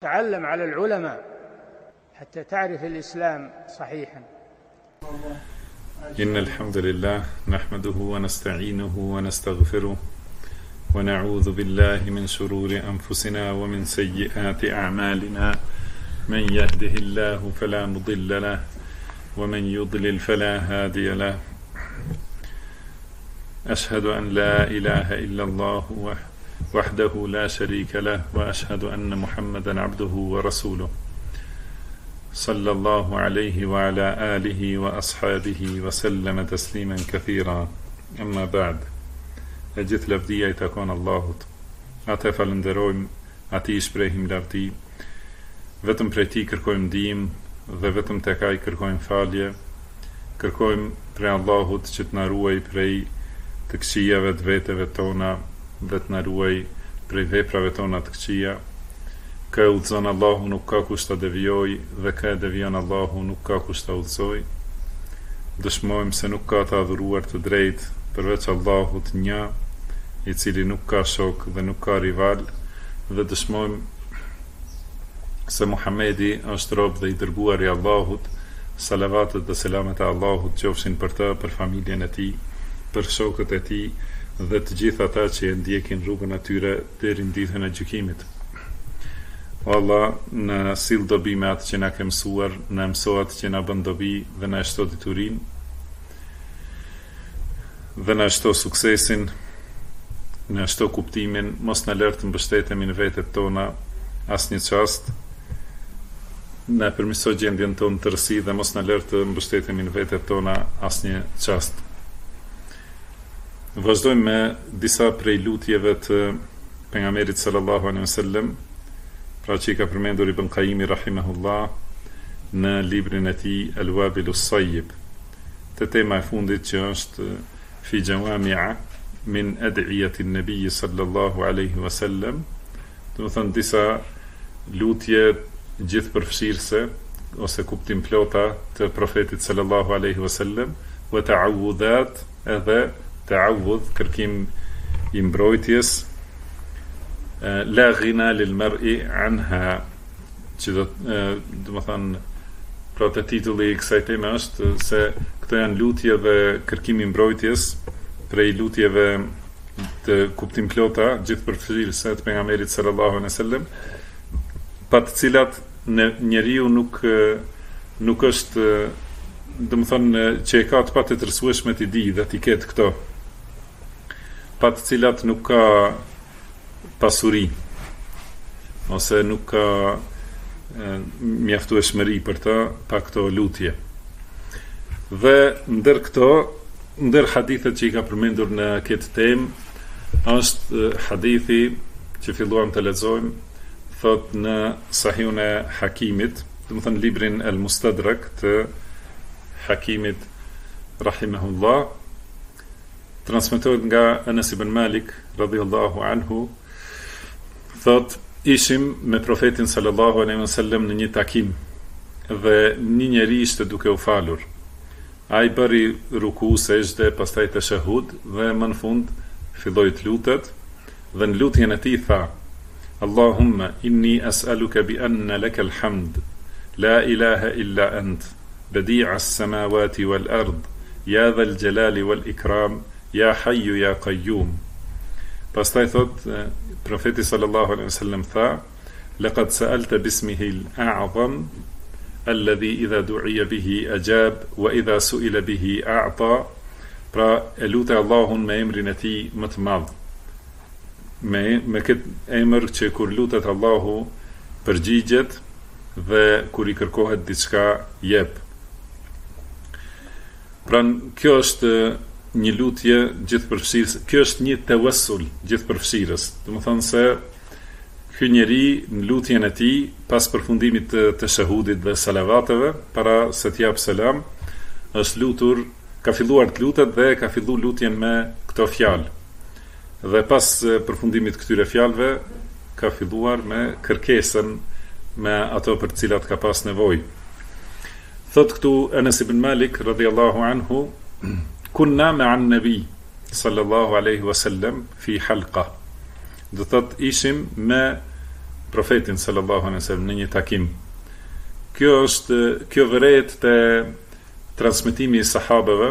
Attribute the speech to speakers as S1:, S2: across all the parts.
S1: تعلم على العلماء حتى تعرف الإسلام صحيحا.
S2: إن الحمد لله نحمده ونستعينه ونستغفره ونعوذ بالله من شرور أنفسنا ومن سيئات أعمالنا من يهده الله فلا مضل له ومن يضلل فلا هادي له أشهد أن لا إله إلا الله وحده لا شريك له وأشهد أن محمدا عبده ورسوله صلى الله عليه وعلى آله وأصحابه وسلم تسليما كثيرا أما بعد أجت لفدية تكون الله أتى فلندروم أتي شبرهم لفدي vetëm prej tij kërkojmë ndihmë dhe vetëm tek ai kërkojmë falje. Kërkojmë prej Allahut që të na ruaj prej të këqijave të veteve tona dhe të na ruaj prej veprave tona të këqija. Kë udhëzon Allahu nuk ka kush ta devijoj dhe kë devijon Allahu nuk ka kush ta udhëzoj. Dëshmojmë se nuk ka të adhuruar të drejtë përveç Allahut një, i cili nuk ka shok dhe nuk ka rival, dhe dëshmojmë se Muhamedi është rob dhe i dërguar i Allahut. Salavatet dhe selamet e Allahut qofshin për të, për familjen e tij, për shokët e tij dhe të gjithë ata që e ndjekin rrugën e tyre deri në ditën e gjykimit. O Allah, në sill dobi me atë që na ke mësuar, na mëso atë që na bën dobi dhe na shto diturinë dhe na shto suksesin, na shto kuptimin, mos na lër të mbështetemi në vetet tona asnjë çast. Na përmirëso gjendjen tonë të rësi dhe mos na lër të mbështetemi në vetet tona asnjë çast. Vazhdojmë me disa prej lutjeve të pejgamberit sallallahu alaihi wasallam, pra që i ka përmendur Ibn Qayyimi rahimahullah në librin e tij Al-Wabilus Sayyib, te tema e fundit që është fi jawami'a min ad'iyati an-nabi sallallahu alaihi wasallam, do të thënë disa lutje gjithëpërfshirëse ose kuptim plota të profetit sallallahu alaihi wasallam, wa ta'awudhat, edhe ta'awudh, kërkim i mbrojtjes, la ghina lil mar'i anha, që do të thënë, pra të titulli i kësaj teme është se këto janë lutje dhe kërkim i mbrojtjes prej lutjeve të kuptim plota gjithëpërfshirëse të pejgamberit sallallahu alaihi wasallam, pa të cilat njeriu nuk është, do të thonë, që e ka të patë të rësueshme të di dhe t'i ketë këto, pa të cilat nuk ka pasuri ose nuk ka mjaftueshmëri për të pa këto lutje. Dhe ndër hadithet që i ka përmendur në këtë temë është hadithi që filluam të lexojmë, thot në Sahihun e Hakimit, do të thënë librin El Mustadrak të Hakimit rahimahullah, transmetohet nga Anas ibn Malik radhiyallahu anhu, thot ishim me profetin sallallahu alaihi wasallam në një takim dhe një njeri ishte duke u falur. Ai bëri ruku, sejdë, pastaj tashahhud dhe më në fund filloi të lutet dhe në lutjen e tij tha: Allahumma inni as'aluka bi anna laka al-hamd la ilaha illa ant badi'a as-samawati wal ard ya dha al-jalali wal ikram ya hayyu ya qayyum. Pastaj thot profeti sallallahu alaihi wasallam tha: laqad sa'alta bismihi al-a'zam alladhi idha du'iya bihi ajab wa idha su'ila bihi a'ta. Pra e lutë Allahun me emrin e tij më të madh, me këtë emër që kur lutet Allahu përgjigjet dhe kur i kërkohet diçka jep. Pra kjo është një lutje gjithëpërfshirës, kjo është një tawassul gjithëpërfshirës. Do të thonë se ky njeri në lutjen e tij pas përfundimit të shahudit dhe salavateve, para se të jap selam, është lutur, ka filluar të lutet dhe ka filluar lutjen me këto fjalë. Dhe pas përfundimit këtyre fjalëve ka filluar me kërkesën me ato për të cilat ka pas nevojë. Thot këtu Anas ibn Malik radhiyallahu anhu, kunna ma'an nabi sallallahu alaihi wasallam fi halqa. Do thot ishim me profetin sallallahu alaihi wasallam në një takim. Kjo vëret te transmetimi i sahabeve,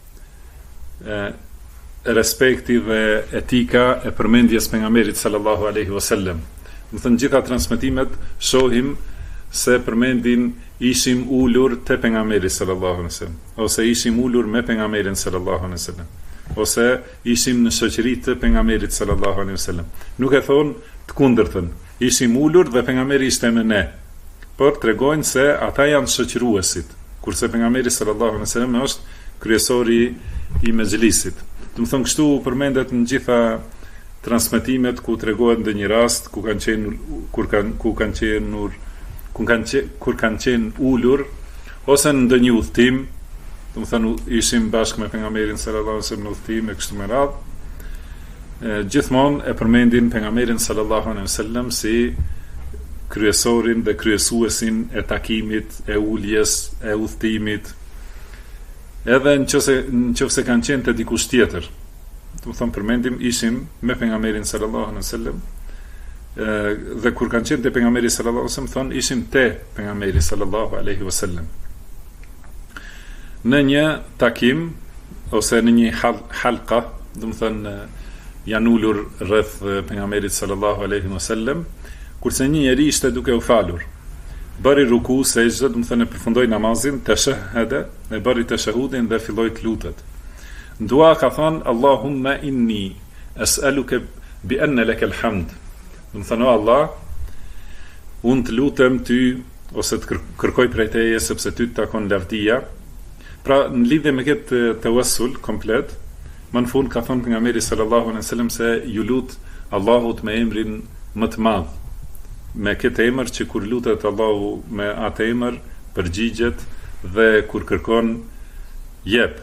S2: respekti dhe etika e përmendjes pejgamberit sallallahu alaihi wasallam. Do të thënë gjitha transmetimet shohim se përmendin ishim ulur te pejgamberi sallallahu alaihi wasallam, ose ishim ulur me pejgamberin sallallahu alaihi wasallam, ose ishim në shoqëri të pejgamberit sallallahu alaihi wasallam. Nuk e thon të kundërtën, ishim ulur dhe pejgamberi ishte me ne, por tregojnë se ata janë shoqëruesit, kurse pejgamberi sallallahu alaihi wasallam është kryesori i mexhlisit. Do të thonë kështu përmendet në gjitha transmetimet ku tregohet ndonjë rast ku kanë qenë ulur ose në ndonjë udhtim, do të thonë ishim bashkë me pejgamberin sallallahu alaihi wasallam në udhtim e kështu me radhë. Gjithmonë e përmendin pejgamberin sallallahu alaihi wasallam si kryesorin dhe kryesuesin e takimit, e uljes, e udhtimit. Edhe nëse kanë qenë te dikush tjetër, do të thonë përmendim ishim me pejgamberin sallallahu alaihi wasallam, dhe kur kanë qenë te pejgamberi sallallahu alaihi wasallam thonë ishim te pejgamberi sallallahu alaihi wasallam. Në një takim ose në një halqa, do të thonë janë ulur rreth pejgamberit sallallahu alaihi wasallam, kurse një njeri ishte duke u falur. Bëri ruku, sejdë, do të thënë përfundoi namazin, tashahhada, e bëri tashahhudin dhe filloi të lutet. Në dua ka thënë Allahumma inni as'aluka bi anna laka alhamd. Do të thënë o Allah, unë të lutem ty ose të kërkoj prej teje sepse ty të takon lavdia. Pra në lidhje me këtë tawassul komplet, më në fund ka thënë pejgamberi sallallahu alaihi wasallam se ju lut Allahut me emrin më të madh. Me këtë emër që kur lutet Allahu me atë emër përgjigjet dhe kur kërkon jep.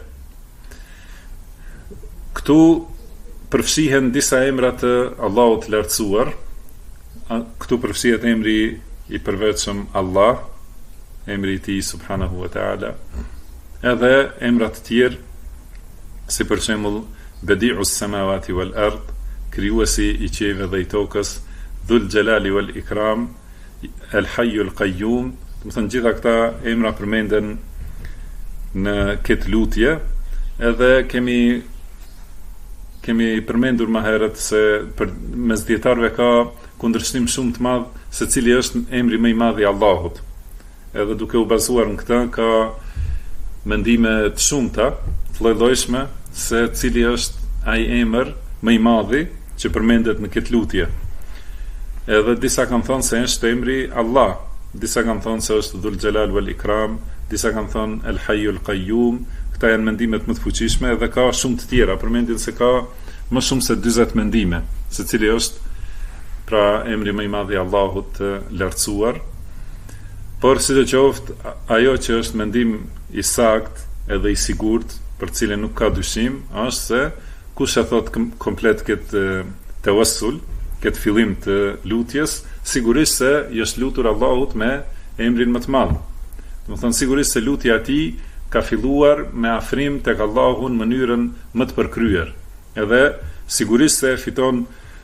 S2: Këtu përfshihen disa emra të Allahut të lartësuar. Këtu përfshihet emri i përvetshëm Allah, emri i tij subhanahu wa taala. Edhe emra të tjerë si për shembull Badi'us samawati wal ard, krijuesi i qiejve dhe i tokës, Dhul Jalali wal Ikram, El Hayyul Qayyum. Do të thënë gjitha këta emra përmenden në këtë lutje, edhe kemi përmendur më herët se mes dietarëve ka kundërshtim shumë të madh se cili është emri më i madh i Allahut. Edhe duke u bazuar në këtë ka mendime të shumta, të lloj-llojshme se cili është ai emër më i madhi që përmendet në këtë lutje. Edhe disa kanë thonë se është emri Allah, disa kanë thonë se është Dhul Jalal wal Ikram, disa kanë thonë El Hayyul Qayyum. Këta janë mendimet më të fuqishme dhe ka shumë të tjera, përmendin se ka më shumë se 40 mendime, se cili është pra emri më i madh i Allahut të lartësuar. Por sidoqoftë, ajo që është mendim i sakt edhe i sigurt, për cilën nuk ka dyshim, është se kush e thot komplet këtë tawassul, këtë fillim të lutjes, sigurisht se është lutur Allahut me emrin më të madh. Do të thonë sigurisht se lutja e tij ka filluar me afrim tek Allahu në mënyrën më të përkryer. Edhe sigurisht se fiton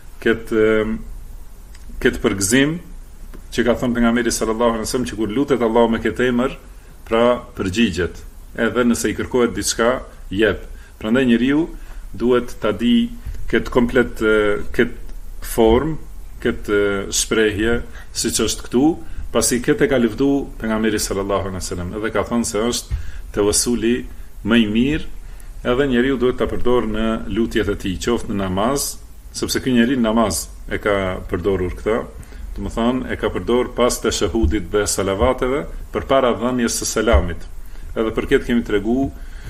S2: këtë përgëzim që ka thënë pejgamberi sallallahu alaihi wasallam që kur lutet Allahu me këtë emër, pra përgjigjet. Edhe nëse i kërkohet diçka, jep. Prandaj njeriu duhet ta di këtë komplet këtë form, këtë shprehje, siç është këtu, pasi këtë e ka lëvdu pejgamberi sallallahu alaihi wasallam, edhe ka thënë se është tawassuli më i mirë, edhe njeriu duhet ta përdorë në lutjet e tij, qoftë në namaz, sepse ky njeri në namaz e ka përdorur këtë, do të thonë e ka përdorur pas të shahudit dhe salavateve përpara dhënies së selamit. Edhe për këtë kemi treguar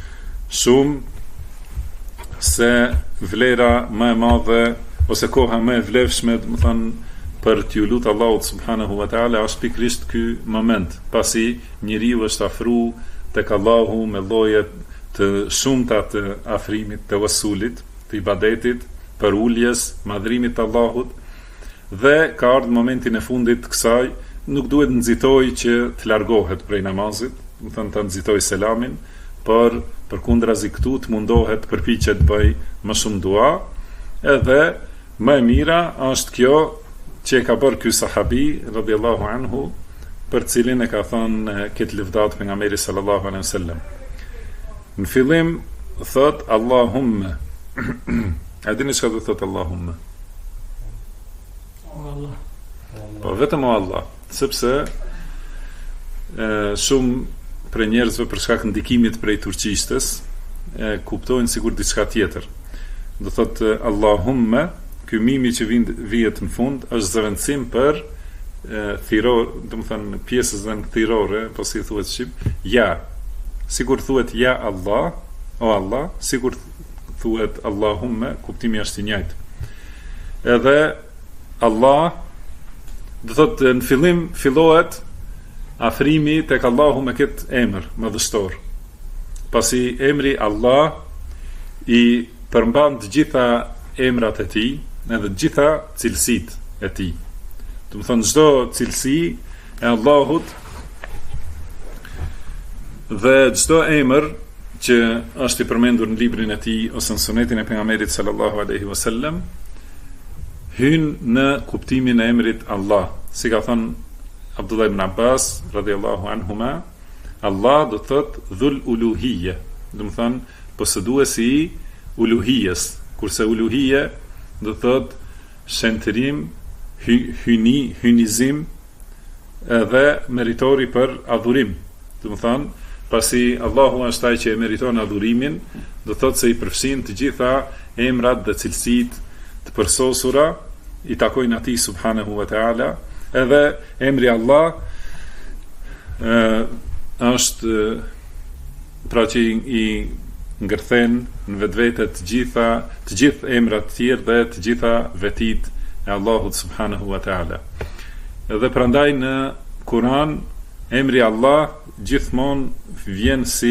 S2: shumë se vlera më e madhe ose koha më e vlefshme, do të thonë, për t'ju lutur Allahut subhanahu wa taala është pikërisht ky moment, pasi njeriu është afruar tek Allahu me lloje të shumta të afrimit, të tawassulit, të ibadetit, për uljes, madhrimit të Allahut, dhe ka ardhur momentin e fundit të kësaj, nuk duhet nxitoj që të largohet prej namazit, do të thonë ta nxitoj selamin, por përkundrazi këtu të mundohet përpiqet të bëj më shumë dua, edhe më e mira është kjo që e ka bërë ky sahabi radhiyallahu anhu, për cilin e ka thënë këtë lëvdat pejgamberi sallallahu alaihi wasallam. Në fillim thot Allahumma. A dini çka do thot Allahumma?
S1: Allah.
S2: Po vetëm o Allah, sepse shumë për njerëzve për shkak ndikimit prej turqishtës kuptojnë sigur diçka tjetër. Do thot Allahumma, ky mimi që vihet në fund është zëvendësim për thiror, do të thënë pjesën thirore, po si thuhet shqip, ja. Sigur thuhet ja Allah, o Allah, sigur thuhet Allahumma, kuptimi është i njëjtë. Edhe Allah, do thot në fillim fillohet afrimi tek Allahu me këtë emër madhështor. Pasi emri Allah i përmban të gjitha emrat e tij, edhe të gjitha cilësitë e tij. Do të thonë çdo cilësi e Allahut dhe çdo emër që është i përmendur në librin e tij ose në sunetin e pejgamberit sallallahu alaihi wasallam hyn në kuptimin e emrit Allah. Si ka thënë Abdullah ibn Abbas radhiyallahu anhuma, Allah do thot dhul uluhiyya, do të thonë posëduesi i uluhijes, kurse uluhia do thot shëntërim, hynizim edhe meritori për adhurim. Do të thonë, pasi Allahu është ai që e meriton adhurimin, do thot se i përfshin të gjitha emrat dhe cilësitë të përsosura i takojnë atij subhanahu wa taala. Edhe emri Allah është pra që i ngërthen në vetvete të gjithë emrat të tjerë dhe të gjitha vetit e Allahut subhanahu wa taala. Edhe prandaj në Kur'an emri Allah gjithmonë vjen si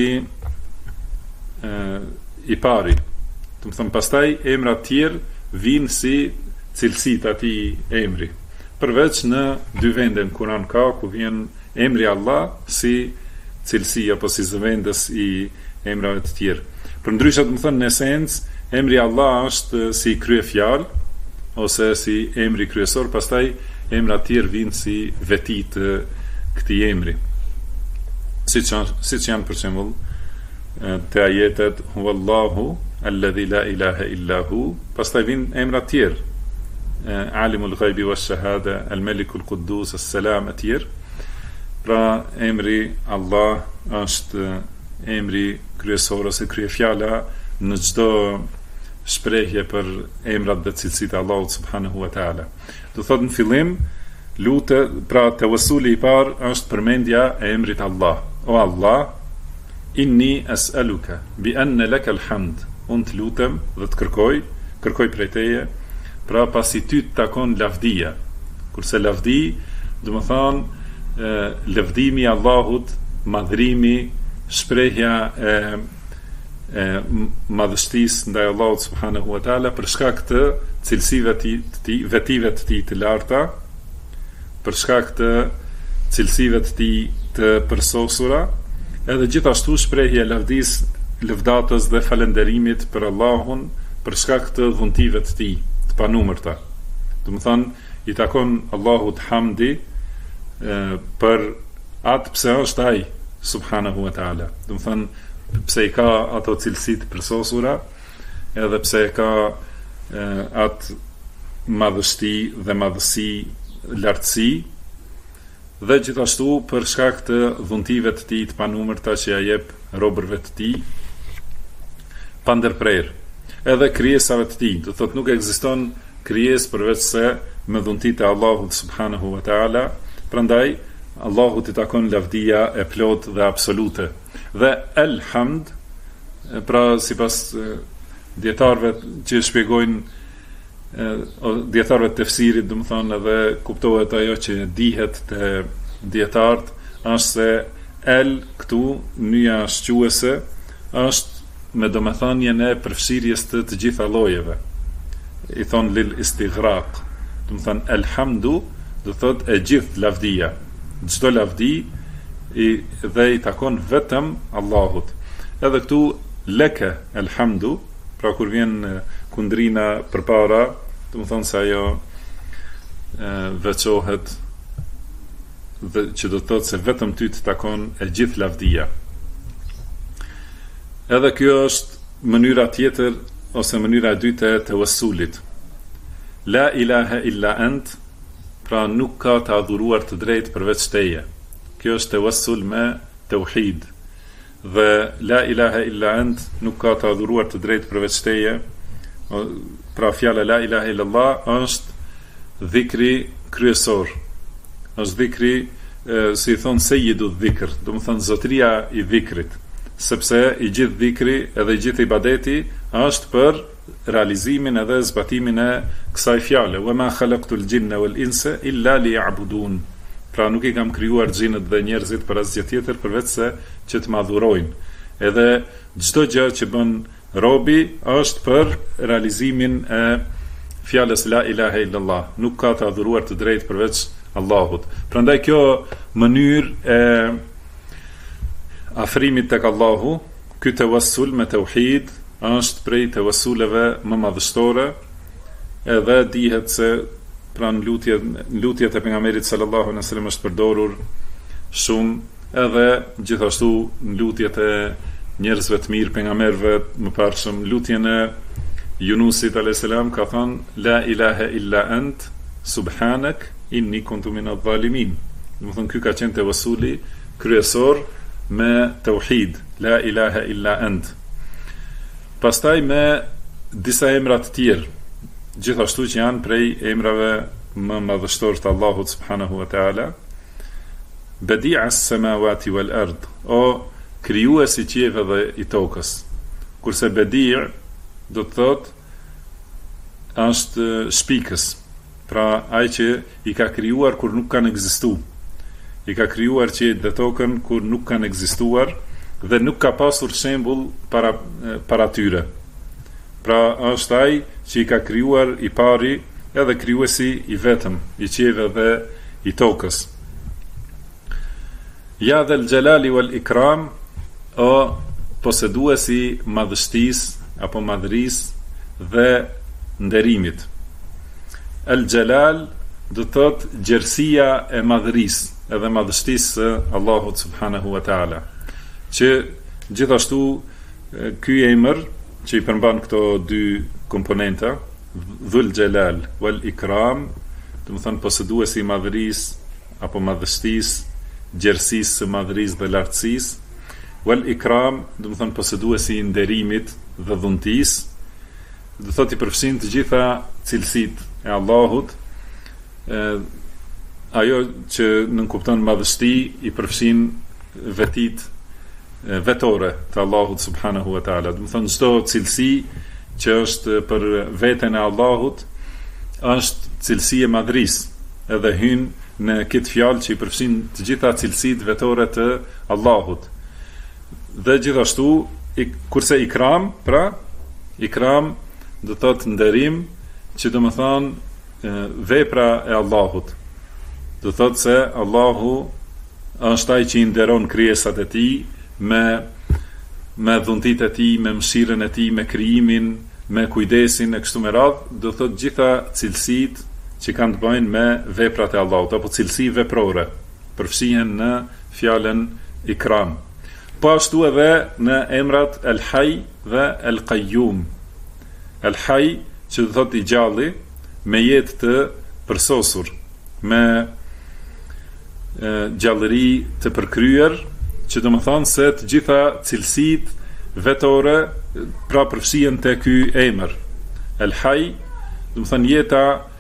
S2: i pari. Do të them pastaj emrat të tjerë vijnë si cilësitë atij emri. Përveç në dy vende në Kur'an ka ku vjen emri Allah si cilësi apo si zëvendës i emrave të tjerë. Përndryshe, do të thënë në esencë, emri Allah është si kryefjalë ose si emri kryesor, pastaj emrat të tjerë vijnë si veti të këtij emri. Siç janë për shembull te ajetet huwallahu alladhi la ilaha illa hu, pastaj vijnë emrat të tjerë. Alimul ghaibi wash-shahada, al-Malikul Quddus, as-Salam etj. Pra emri Allah është emri kryesor ose kryefjala në çdo shprehje për emrat dhe cilësitë e Allahut subhanahu wa taala. Do thotë në fillim pra tawasuli i parë është përmendja e emrit Allah. O Allah, inni as'aluka bi anna laka al-hamd. Unë të lutem dhe të kërkoj prej teje, pra pasi ty të takon lavdia. Kurse lavdi, do të thonë lëvdimi i Allahut, madhrimi, shprehja e madhështisë ndaj Allahut subhanahu wa taala për shkak të cilësive të tij, vetive të tij të larta, për shkak të cilësive të tij të përsosura, edhe gjithashtu shprehja e lavdisë, lëvdatës dhe falënderimit për Allahun për shkak të dhuntive të tij të panumërta. Do të thonë i takon Allahut hamdi për atë pse është ai subhanahu wa taala. Do të thonë pse i ka ato cilësitë përsosura, edhe pse e ka atë madhështi dhe madhësi, lartësi, dhe gjithashtu për shkak të dhuntive të tij të panumërta që ja jep robërve të tij pa ndërprerje. Edhe krijesave të tij, do thotë nuk ekziston krijesë përveç se me dhuntitë e Allahut subhanahu wa taala. Prandaj Allahut i takon lavdia e plot dhe absolute. Dhe elhamd, pra sipas dietarëve që shpjegojnë dietarëve të tefsirit, do të thonë edhe kuptohet ajo që dihet te dietarët, është se el këtu nyja shquese është me domethënien e përfshirjes të gjitha llojeve. I thon lil istighraq. Do të thonë elhamdu, do thotë e gjithë lavdia. Çdo lavdi dhe i takon vetëm Allahut. Edhe këtu leke elhamdu, pra kur vjen kundrina përpara, do të thonë se ajo veçohet dhe që do të thotë se vetëm ty të takon e gjithë lavdia. Edhe kjo është mënyra tjetër ose mënyra e dytë e tawassulit. La ilaha illa ant, pra nuk ka të adhuruar të drejtë përveç teje. Kjo është tawassul me tauhid. Dhe la ilaha illa ant, nuk ka të adhuruar të drejtë përveç teje. Pra fjala la ilaha illallah është dhikri kryesor. Është dhikri, si i thonë sejjidu dhikr, do më thonë zotëria i dhikrit, sepse i gjithë dhikri edhe i gjithë ibadeti është për realizimin edhe zbatimin e kësaj fjale. Wa ma khalaqtul jinna wal insa illa liya'budun. Pra nuk i kam krijuar xhinët dhe njerëzit për asgjë tjetër përveç se që të madhurojnë. Edhe çdo gjë që bën robi është për realizimin e fjalës la ilaha illallah. Nuk ka të adhuruar të drejtë përveç Allahut. Prandaj kjo mënyrë e afrimit tek Allahu, ky tawassul me tauhid, është prej tawassuleve më madhështore, edhe dihet se pranë lutjet e pejgamberit sallallahu alaihi wasallam është përdorur shumë, edhe gjithashtu në lutjet e njerëzve të mirë, pejgamberëve më parshëm, lutjen e Yunusit alayhis salam ka thënë la ilaha illa ant subhanak inni kuntu min adh-dhalimin. Do të thonë ky ka qenë tawassuli kryesor me tauhid, la ilaha illa ant. Pastaj me disa emra të tjerë, gjithashtu që janë prej emrave më madhështor të Allahut subhanahu wa taala. Badi'as samawati wal ard, o krijuesi i qiejve dhe i tokës. Kurse badi' do të thotë është shpikës, pra ai që i ka krijuar kur nuk kanë ekzistuar. I ka krijuar qiejt dhe tokën kur nuk kanë ekzistuar dhe nuk ka pasur shembull para tyre. Pra është ai që i ka krijuar i pari edhe krijuesi i vetëm i qiejve dhe i tokës. Ja dhel xhelali wal ikram, o poseduesi madhështisë apo madhërisë dhe nderimit. El xhelal do thot gjerësia e madhërisë edhe madhështisë së Allahut subhanahu wa taala. Që gjithashtu ky emër që i përmban këto dy komponenta, dhul xhelal wal ikram, do të thonë poseduesi i madhërisë apo madhështisë, gjerësisë së madhërisë dhe lartësisë, wal ikram, do të thonë poseduesi i nderimit dhe dhuntisë, do thotë i përfshin të gjitha cilësitë e Allahut. Ajo që nënkupton madhështi i përfshin vetit vetore të Allahut subhanahu wa taala. Do të thonë çdo cilësi që është për veten e Allahut është cilësi e madhërisë, edhe hyn në këtë fjalë që i përfshin të gjitha cilësitë vetore të Allahut. Dhe gjithashtu kurse ikram, pra ikram do të thotë nderim, që do të thonë vepra e Allahut. Do të thotë se Allahu është ai që i nderon krijesat e tij me dhuntitë e tij, me mëshirën e tij, me krijimin, me kujdesin e kështu me radhë. Do të thotë gjitha cilësitë që kanë të bëjnë me veprat e Allahut apo cilësi veprore përfshihen në fjalën ikram. Po ashtu edhe në emrat El Hayy dhe El Qayyum. El Hayy që do thotë i gjalli, me jetë të përsosur, me gjallëri të përkryer, që do më thonë se të gjitha cilësitë vetore pra përfshihen te ky emër. El Hayy, do më thonë jeta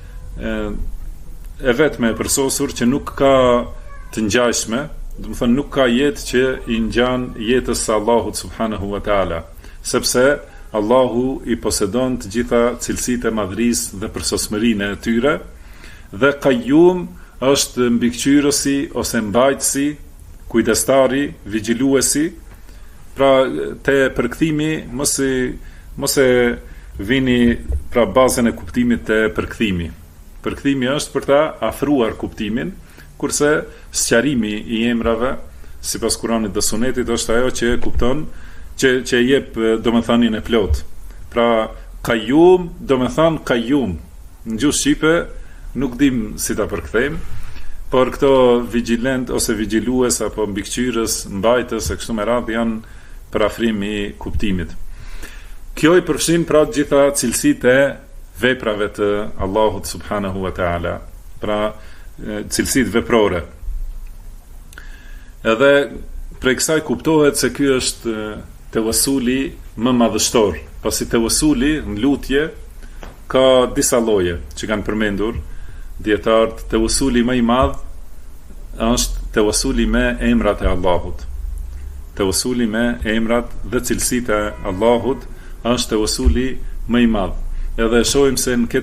S2: e vetme e përsosur që nuk ka të ngjashme, do më thonë nuk ka jetë që i ngjan jetës së Allahut subhanahu wa taala, sepse Allahu i posedon të gjitha cilësitë e madhërisë dhe përsosmërinë e tyre, dhe Qayyum është mbikëqyrësi ose mbajtësi, kujdestari, vigjiluesi. Pra te përkthimi mos e vini pra bazën e kuptimit të përkthimi. Përkthimi është për ta afruar kuptimin, kurse sqarimi i emrave sipas Kuranit dhe Sunetit është ajo që kupton, që jep domethënien e plot. Pra Qayyum domethën Qayyum. Në gjuhë shqipe nuk dim si ta përkthejmë, por këto vigjilent ose vigjilues apo mbikëqyrës, mbajtës e kështu me radhë janë parafrim I kuptimit. Kjo I përfshin pra gjitha cilësitë e veprave të Allahut subhanahu wa taala, pra cilësitë veprore. Edhe prej kësaj kuptohet se ky është tevasuli më madhështor, pasi tevasuli në lutje ka disa lloje që kanë përmendur dietarët. Tevasuli më I madh është tevasuli me emrat e Allahut. Tevasuli me emrat dhe cilësitë e Allahut është tevasuli më I madh. Edhe shohim se në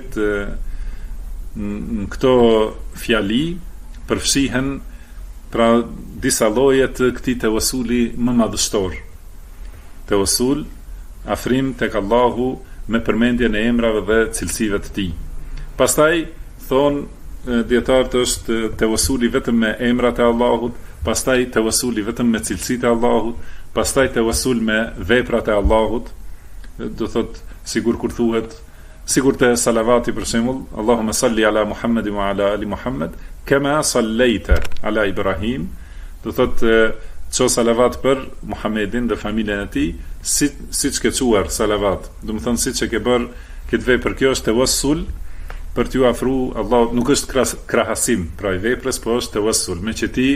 S2: këto fjali përfshihen pra disa lloje të këtij tevasuli më madhështor. Tevasul, afrim tek Allahu me përmendjen e emrave dhe cilësive të tij. Pastaj thonë dietarët është tevasuli vetëm me emrat e Allahut, pastaj tevasuli vetëm me cilësitë e Allahut, pastaj tevasul me veprat e Allahut, do thot sigur kur thuhet, sigur te salavati për shembull, Allahumma salli ala Muhammedin wa ala ali Muhammed, kama sallaita ala Ibrahim, do thot ço salavat për Muhammedin dhe familjen e tij, siç ke çuar salavat. Do të thonë siç e ke bër këtë vepër, kjo është tevassul për t'ju afru Allah, nuk është krahasim pra I veprës, po është tevassul, me që ti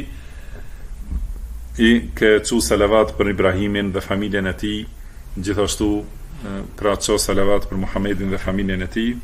S2: I ke çu salavat për Ibrahimin dhe familjen e tij, gjithashtu pra çu salavat për Muhammedin dhe familjen e tij,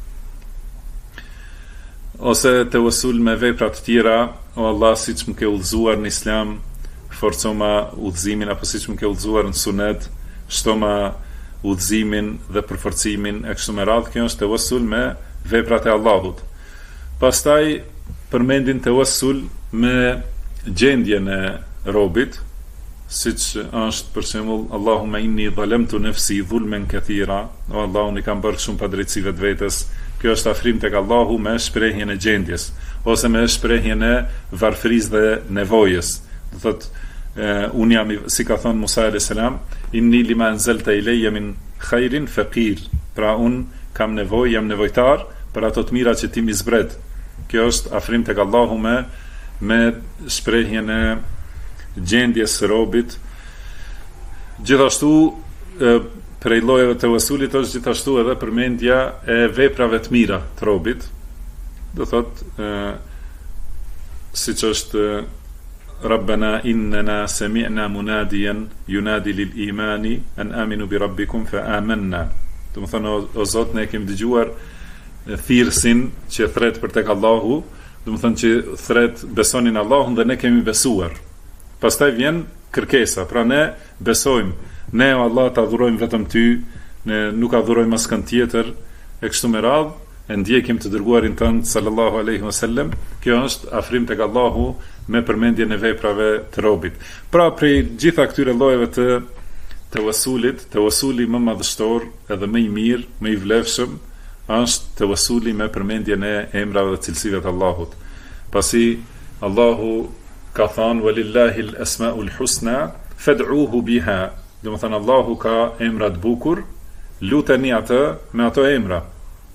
S2: ose tevassul me vepra të tjera, o Allah, siç më ke udhëzuar në Islam, forcoma udhëzimin, apo siç më ke udhëzuar në sunet, shtoma udhëzimin dhe përforcimin e kështu me radhë. Kjo është tevassul me veprat e Allahut. Pastaj përmendin tevassul me gjendjen e robit, siç është për shembull Allahumma inni zalamtu nafsi dhulman kathira, o Allah, unë kam bërë shumë padrejtësi vetvetes. Kjo është afrim tek Allahu me shprehjen e gjendjes, ose me shprehjen e varfërisë dhe nevojës. Do thotë unë jam, si ka thënë Musa alayhis salam, inni lima anzalta ilayya min khairin faqir, pra unë kam nevojë, jam nevojtar për ato të mira që ti më zbret. Kjo është afrim tek Allahu me shprehjen e gjendjes së robit. Gjithashtu prej llojeve të tevasulit është gjithashtu edhe përmendja e veprave të mira të robit. Do thotë siç është Rabbana innana sami'na munadiyan yunadi lil imani an aminu bi rabbikum fa amanna. Do të thonë o Zot, ne kemi dëgjuar thirrsin që thret për tek Allahu, do të thonë që thret besonin Allahun dhe ne kemi besuar. Pastaj vjen kërkesa, pra ne besojmë, ne o Allah të adhurojmë vetëm ty, ne nuk adhurojmë askën tjetër, e kështu me radhë, e ndjekim të dërguarin tënd sallallahu alaihi wasallam. Kjo është afrim tek Allahu me përmendjen e veprave të robit. Pra prej gjitha këtyre llojeve të tevasulit, tevasuli më madhështor edhe më I mirë, më I vlefshëm është tevasuli me përmendjen e emrave dhe cilësive të Allahut. Pasi Allahu ka thënë walillahi al-asmaul husna fad'uhu biha. Do të thënë Allahu ka emra të bukur, luteni atë me ato emra,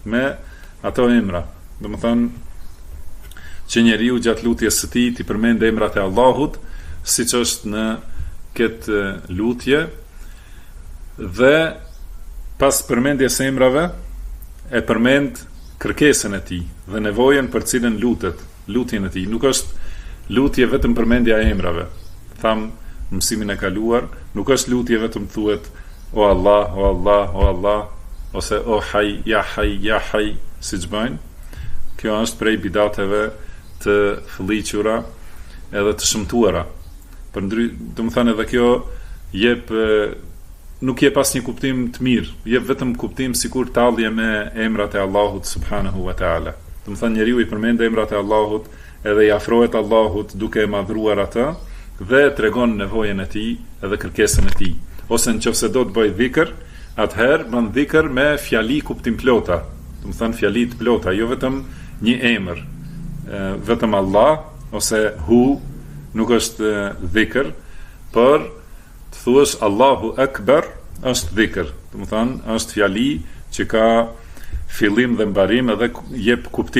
S2: Do të thënë që njeriu gjatë lutjes së tij të përmendë emrat e Allahut, siç është në këtë lutje, dhe pas përmendjes së emrave e përmend kërkesën e tij dhe nevojën për cilën lutet, lutjen e tij. Nuk është lutje vetëm përmendja e emrave. Tham mësimin e kaluar, nuk është lutje vetëm thuhet o Allah, o Allah, o Allah, ose o Hayy, ya Hayy, siç bëjnë. Kjo është prej bidateve të fëlliqura edhe të shëmtuara. Do të thënë edhe kjo nuk jep asnjë kuptim të mirë, jep vetëm kuptim sikur tallje me emrat e Allahut subhanahu wa taala. Do të thënë njeriu I përmend emrat e Allahut edhe I afrohet Allahut duke e madhruar atë dhe tregon nevojën e tij edhe kërkesën e tij. Ose nëse do të bëj dhikr, atëherë bën dhikr me fjali kuptim plota. Do të thënë fjali të plota, jo vetëm një emër. Vetëm Allah ose hu nuk është dhikr, por të thuash Allahu Akbar është dhikr. Do të thënë është fjali që ka fillim dhe mbarim edhe jep kuptim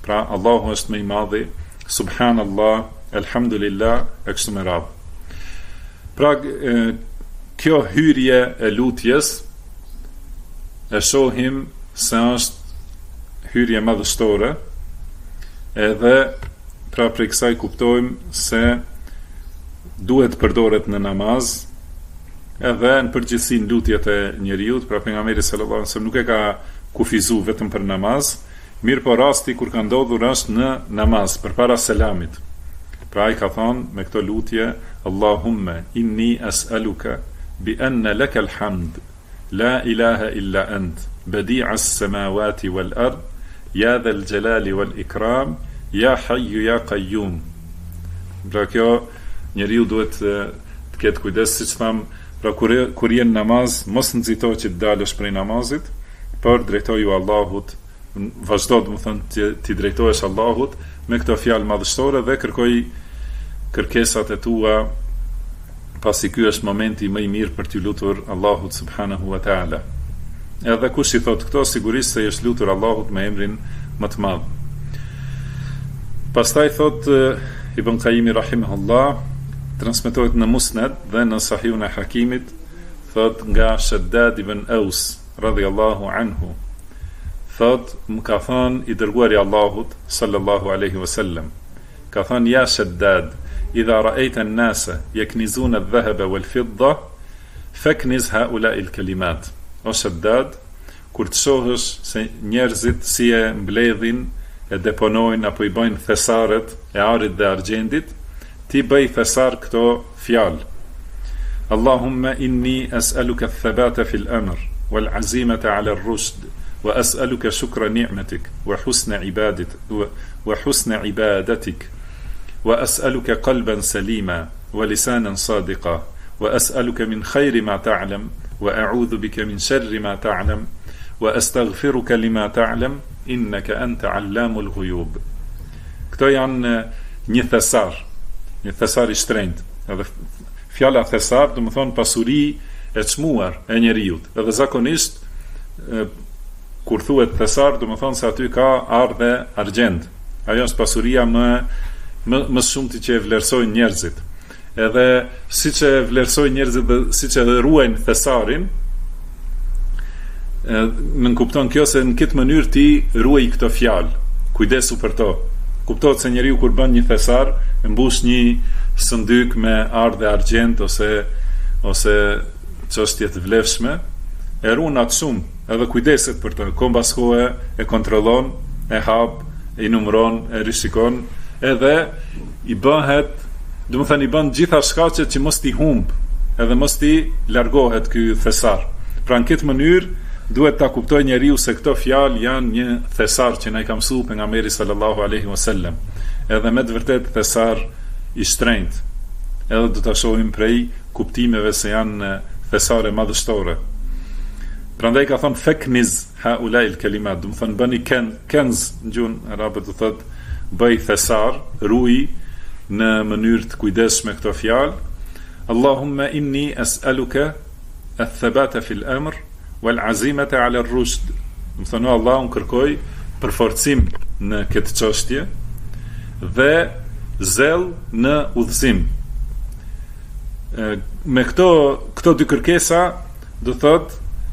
S2: Pra Allahu është më i madhi, subhanallah, elhamdulillah, e kështu me radhë. Pra kjo hyrje e lutjes e shohim se është hyrje madhështore, edhe pra prej kësaj kuptojmë se duhet përdoret në namaz, edhe në përgjithësi në lutjet e njeriut. Pra pejgamberi sallallahu alaihi wasallam nuk e ka kufizu vetëm për namaz, mirë po rasti kur ka ndodhur është në namaz, përpara selamit. Pra ai ka thonë me këto lutje, Allahumma inni as'aluka bi anna laka alhamd, la ilaha illa ant, badi'a as-samawati wal ard, ya dhal jalali wal ikram, ya hayyu ya qayyum. Pra kjo njeriu duhet të ketë kujdes, siç tham, pra kur je në namaz, mos nxito që të dalësh prej namazit, por drejtoju Allahut, vazhdo të më thënë ti drejtohesh Allahut me këto fjalë madhështore dhe kërkoj kërkesat e tua, pasi ky është momenti më i mirë për t'ju lutur Allahut subhanahu wa ta'ala. Edhe kush i thot këto, sigurisht se është lutur Allahut me emrin më të madh. Pastaj thot Ibn Qayyim rahimahullah, transmetohet në Musnad dhe në Sahihun e Hakimit, thot nga Shaddad ibn Aus radhiyallahu anhu, thot më ka thënë i dërguari Allahut sallallahu alaihi wasallam, ka thënë ja Shaddad, idha ra'ayta an-nasa yaknizuna adh-dhahaba wal-fidda fakniz ha'ula'i al-kalimat. O Shaddad, kur të shohësh se njerëzit si e mbledhin, e deponojnë apo i bëjnë thesaret e arit dhe argjendit, ti bëj thesar këto fjalë. Allahumma inni as'aluka ath-thabata fil amr wal 'azimata 'ala ar-rushd wa as'aluka shukra ni'matik wa husna ibadatik wa as'aluka qalban salima wa lisanan sadiqa wa as'aluka min khayri ma ta'lam wa a'udhu bika min sharri ma ta'lam wa astaghfiruka lima ta'lam innaka anta 'allamul ghuyub. Këto janë një thesar i shtrenjtë. Edhe fjala thesar do të thonë pasuri e çmuar e njeriut. Edhe zakonisht kur thuhet thesar do të thonë se aty ka arë dhe argjend. Ajo është pasuria më shumti që e vlerësojnë njerëzit. Edhe siç e vlerësojnë njerëzit dhe siç e ruajnë thesarin, nën kupton kjo se në këtë mënyrë ti ruaj këto fjalë, kujdesu për to. Kuptohet se njeriu kur bën një thesar, e mbush një sëndyk me arë dhe argjend ose çështje të vlefshme, e ruan atë shumë, edhe kujdeset për të, kohë mbas kohe e kontrollon, e hap, e numëron, e rishikon, edhe i bëhet, do të thënë i bën gjitha shkaqet që mos t'i humb, edhe mos t'i largohet ky thesar. Pra në këtë mënyrë duhet ta kuptoj njeriu se këto fjalë janë një thesar që na i ka mësuar pejgamberi sallallahu alaihi wasallam. Edhe me të vërtetë thesar i shtrenjtë. Edhe do ta shohim prej kuptimeve se janë thesare madhështore. Prandaj ka thonë fekniz haulai al-kalimat, do të thonë bëni kenz në gjuhën arabe, do thotë bëj thesar, ruaj në mënyrë të kujdesshme këto fjalë. Allahumma inni as'aluka ath-thabata fil amr wal 'azimata 'ala ar-rushd. Më thonë Allah, unë kërkoj përforcim në këtë çështje dhe zell në udhëzim. Me këto dy kërkesa do thot,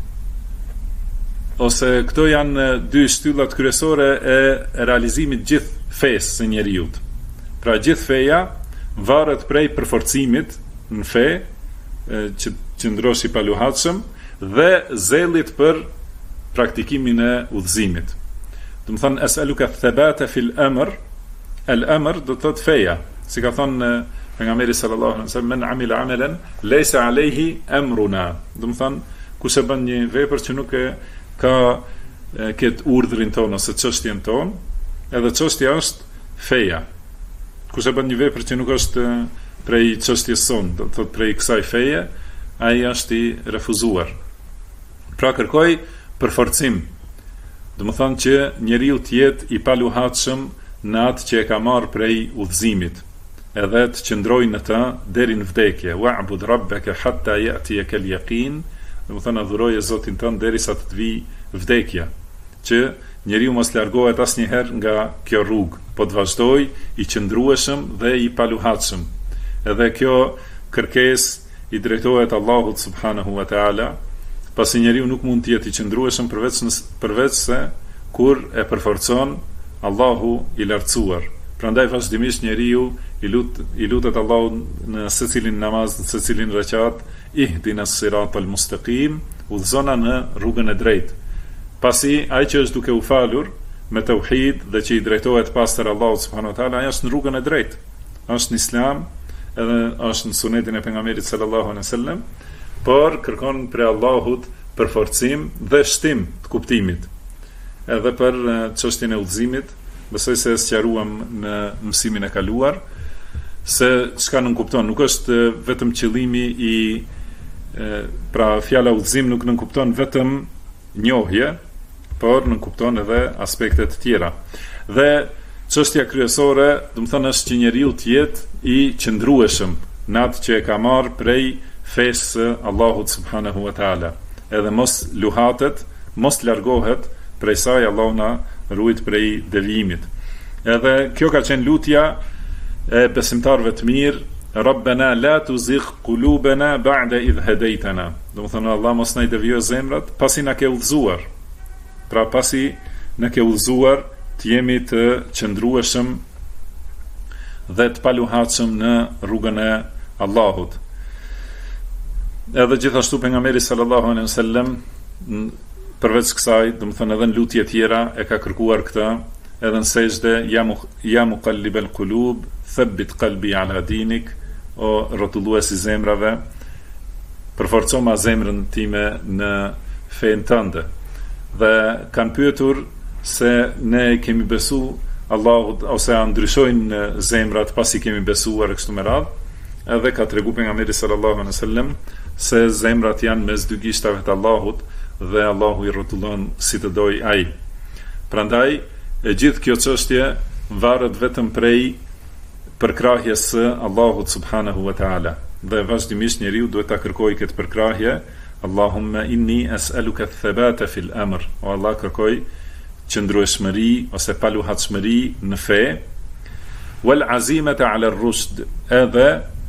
S2: ose këto janë dy shtyllat kryesore e realizimit gjithë fesë së njeriut. Pra gjithë feja varet prej përforcimit në fe, që qëndrosh i paluhatshëm, dhe zellit për praktikimin e udhëzimit. Do të thonë as'aluka thabata fil amr, al amr do të thotë feja, si ka thonë pejgamberi sallallahu alaihi wasallam, men amila amalan laysa alayhi amruna. Do të thonë kush e bën një vepër që nuk e ka këtë urdhrin ton ose çështjen ton, edhe çështja është feja. Kush e bën një vepër që nuk është prej çështjes son, do të thotë prej kësaj feje, ai është i refuzuar. Pra kërkoj përforcim. Do të thonë që njeriu të jetë i paluhatshëm në atë që e ka marrë prej udhëzimit, edhe të qëndrojë në të deri në vdekje. Wa'bud rabbaka hatta ya'tiyaka al-yaqin. Do të thonë adhuroje Zotin tënd derisa të vijë vdekja. që njeriu mos largohet asnjëherë nga kjo rrugë, po të vazhdoj i qëndrueshëm dhe i paluhatshëm. Edhe kjo kërkesë i drejtohet Allahut subhanahu wa taala, pasi njeriu nuk mund të jetë i qëndrueshëm përveç se kur e përforcon Allahu i lartësuar. Prandaj vazhdimisht njeriu i lutet Allahut në secilin namaz, në secilin rekat, ihdinas siratal mustaqim, udhëzona në rrugën e drejtë. Pasi ai që është duke u falur me tauhid dhe që i drejtohet pastër Allahut subhanahu wa taala, ai është në rrugën e drejtë. Është në Islam, edhe është në sunetin e pejgamberit sallallahu alaihi wasallam, por kërkon për Allahut përforcim dhe shtim të kuptimit. Edhe për çështjen e udhëzimit, besoj se sqaruam në mësimin e kaluar se çka nënkupton, nuk është vetëm qëllimi i pra fjala udhëzim nuk nënkupton vetëm njohje, por nënkupton edhe aspekte të tjera. Dhe çështja kryesore, do të thonë, është që njeriu të jetë i qëndrueshëm në atë që e ka marrë prej fesë Allahut subhanahu wa taala. Edhe mos luhatet, mos largohet prej saj, Allahu na ruajt prej devijimit. Edhe kjo ka qenë lutja e besimtarëve të mirë, Rabbana la tuzigh qulubana ba'da idh hadaytana. Do të thonë, Allah mos na i devijoj zemrat pasi na ke udhëzuar. Pra pasi na ke udhëzuar të jemi të qëndrueshëm dhe të paluhatshëm në rrugën e Allahut. Edhe gjithashtu pejgamberi sallallahu alaihi wasallam përveç kësaj, do të thonë edhe në lutje tjera e ka kërkuar këtë, edhe në sejdë ya muqallibal qulub thabbit qalbi ala dinik, o rrotulluesi zemrave, përforco ma zemrën time në fenë tënde. Dhe kanë pyetur se ne kemi besu Allahut, ose a ndryshojnë zemrat pasi kemi besuar e kështu me radhë, edhe ka tregu pejgamberi sallallahu alaihi wasallam se zemrat janë mes dy gishtave të Allahut dhe Allahu i rrotullon si të doj ai. Prandaj e gjithë kjo çështje varet vetëm prej përkrahjes së Allahut subhanahu wa taala. Dhe vazhdimisht njeriu duhet ta kërkojë këtë përkrahje, Allahumma inni as'aluka ath-thabata fil amr. O Allah, kërkoj qëndrueshmëri ose paluhatshmëri në fe, wal azimata ala ar-rushd, edhe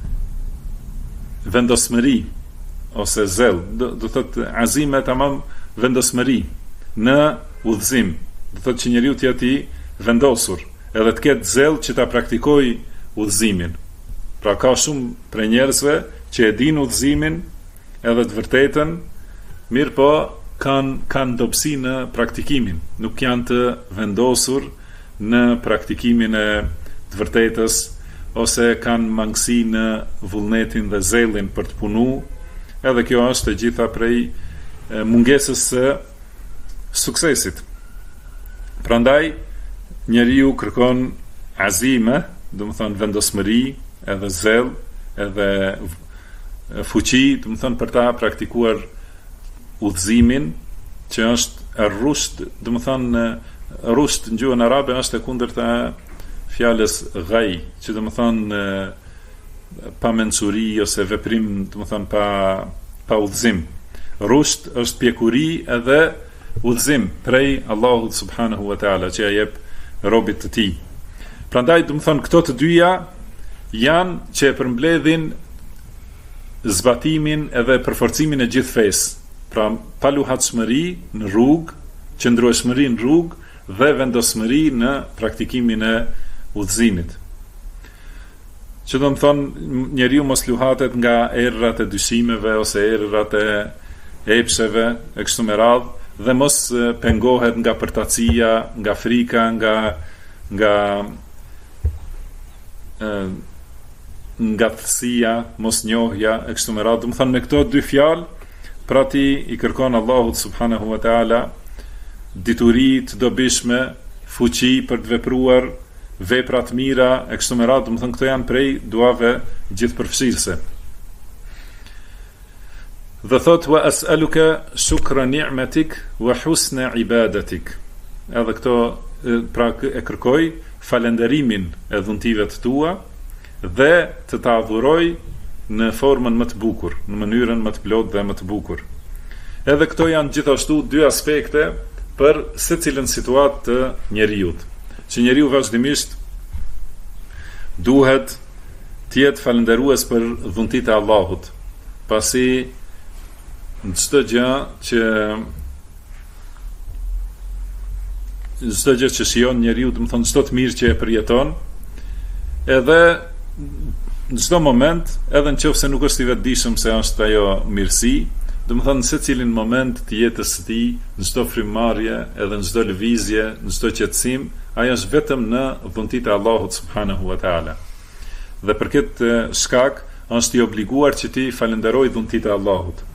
S2: vendosmëri ose zell, do thotë azime tamam, vendosmëri në udhëzim. Do thotë që njeriu të jetë i vendosur, edhe të ketë zell që ta praktikojë udhëzimin. Pra ka shumë prej njerëzve që e dinë udhëzimin edhe të vërtetën, mirë po kanë dobësi në praktikimin, nuk janë të vendosur në praktikimin e të vërtetës, ose kanë mangësi në vullnetin dhe zellin për të punu, edhe kjo është e gjitha prej mungesës së suksesit. Prandaj njeriu kërkon azime, do të thonë vendosmëri, edhe zell, edhe fuqi, do të thonë për ta praktikuar udhëzimin, që është rusht, do të thonë rusht në gjuhën arabe është e kundërta fjalës ghaj, që do të thonë pa mençuri ose veprim, do të thonë pa udhëzim. Rusht është pjekuri edhe udhëzim prej Allahut subhanahu wa taala që ia jep robit të tij. Prandaj do të thonë këto të dyja janë që e përmbledhin zbatimin edhe përforcimin e gjithë fesë. Pra paluhatshmëri në rrugë, qëndrueshmëri në rrugë dhe vendosmëri në praktikimin e udhëzimit. Që do të thonë njeriu mos luhatet nga errat e dyshimeve ose errat e epsheve e kështu me radhë, dhe mos pengohet nga përtacia, nga frika, nga thësia, mos njohja e kështu me radhë. Do të thonë me këto dy fjalë, pra ti i kërkon Allahut subhanahu wa taala dituri të dobishme, fuqi për të vepruar vepra të mira e kështu me radhë. Do të thonë këto janë prej duave gjithëpërfshirëse. Dhe thot wa as'aluka shukra ni'matik wa husna ibadatik. Edhe këto pra e kërkoj falenderimin e dhuntive të tua dhe të ta adhuroj në formën më të bukur, në mënyrën më të plotë dhe më të bukur. Edhe këto janë gjithashtu dy aspekte për secilën situatë të njeriut, që njeriu vazhdimisht duhet të jetë falënderues për dhuntitë e Allahut, pasi në çdo gjë që shijon njeriu, do të thonë çdo të mirë që e përjeton, edhe në çdo moment, edhe nëse nuk është i vetëdijshëm se është ajo mirësi, do të thonë në secilin moment të jetës së tij, në çdo frymëmarrje, edhe në çdo lëvizje, në çdo qetësim, ajo është vetëm në dhuntitë e Allahut subhanahu wa taala. Dhe për këtë shkak është i obliguar që ti falenderoj dhuntitë e Allahut.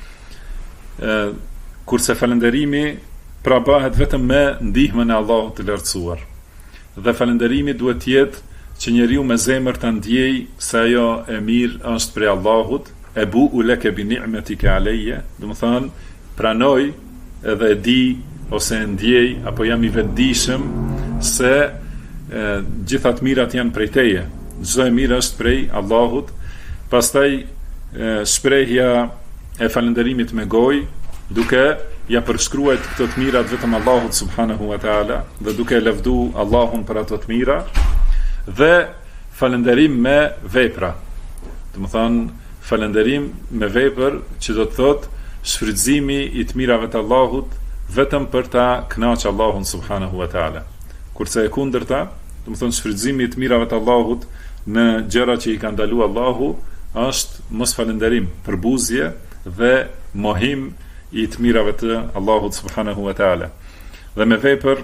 S2: Kurse falënderimi pra bëhet vetëm me ndihmën e Allahut të lartësuar. Dhe falënderimi duhet të jetë që njeriu me zemër ta ndjej se ajo e mirë është prej Allahut, e bu'u leke bi ni'metika alayya, do të thonë pranoj edhe e di ose e ndjej apo jam i vetëdijshëm se gjitha të mirat janë prej teje. Çdo e mirë është prej Allahut. Pastaj shprehja e falënderimit me gojë, duke ja përshkruajt këto të mirat vetëm Allahut subhanahu wa taala, dhe duke lavdu Allahun për ato të mira, dhe falënderim me vepra. Do të thonë falënderim me vepër, që do të thotë shfrytëzimi i të mirave të Allahut vetëm për ta kënaqur Allahun subhanahu wa taala. Kurse e kundërta, do të thonë shfrytëzimi i të mirave të Allahut në gjëra që i ka ndaluar Allahu, është mos falënderim, përbuzje dhe mohim i të mirave të Allahut subhanahu wa taala. Dhe me vepër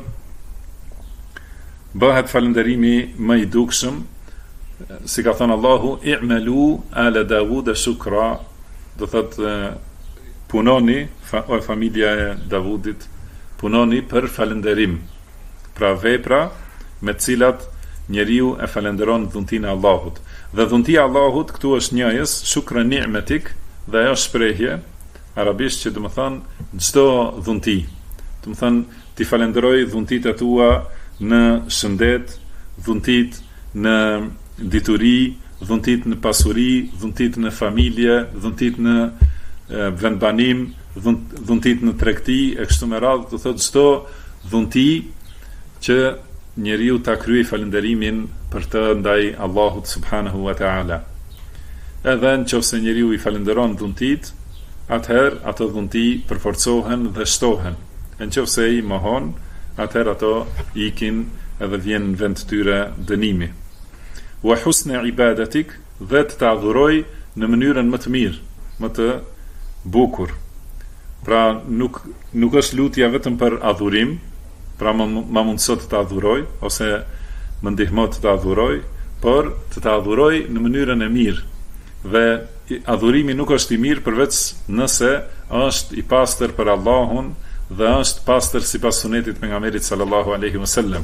S2: bëhet falënderimi më i dukshëm, si ka thënë Allahu, i'malu ala Dawuda shukra, do thotë punoni, o familja e Davudit, punoni për falënderim, pra vepra me të cilat njeriu e falenderon dhuntinë e Allahut. Dhe dhuntia e Allahut këtu është njëjës, shukra ni'metik, dhe ajo shprehje arabisht që do të thonë çdo dhunti. Do të thonë ti falenderoj dhuntitë tua në shëndet, dhuntit në dituri, dhuntit në pasuri, dhuntit në familje, dhuntit në vendbanim, dhuntit në tregti, e kështu me radhë, do thotë çdo dhunti që njeriu ta kryej falënderimin për të ndaj Allahut subhanahu wa taala. Edhe nëse njeriu i falenderon dhuntit, atëherë ato dhunti përforcohen dhe shtohen. Nëse i mohon, atëherë ato ikin edhe vjen në vend të tyre dënimi. Wa husna ibadatik, dhe të adhuroj në mënyrën më të mirë, më të bukur. Pra nuk është lutja vetëm për adhurim, pra ma mundësot të adhuroj, ose më ndihmot të adhuroj, por të adhuroj në mënyrën e mirë. Dhe adhurimi nuk është i mirë përveç nëse është i pastër për Allahun dhe është pastër sipas sunetit pejgamberit sallallahu alaihi wasallam.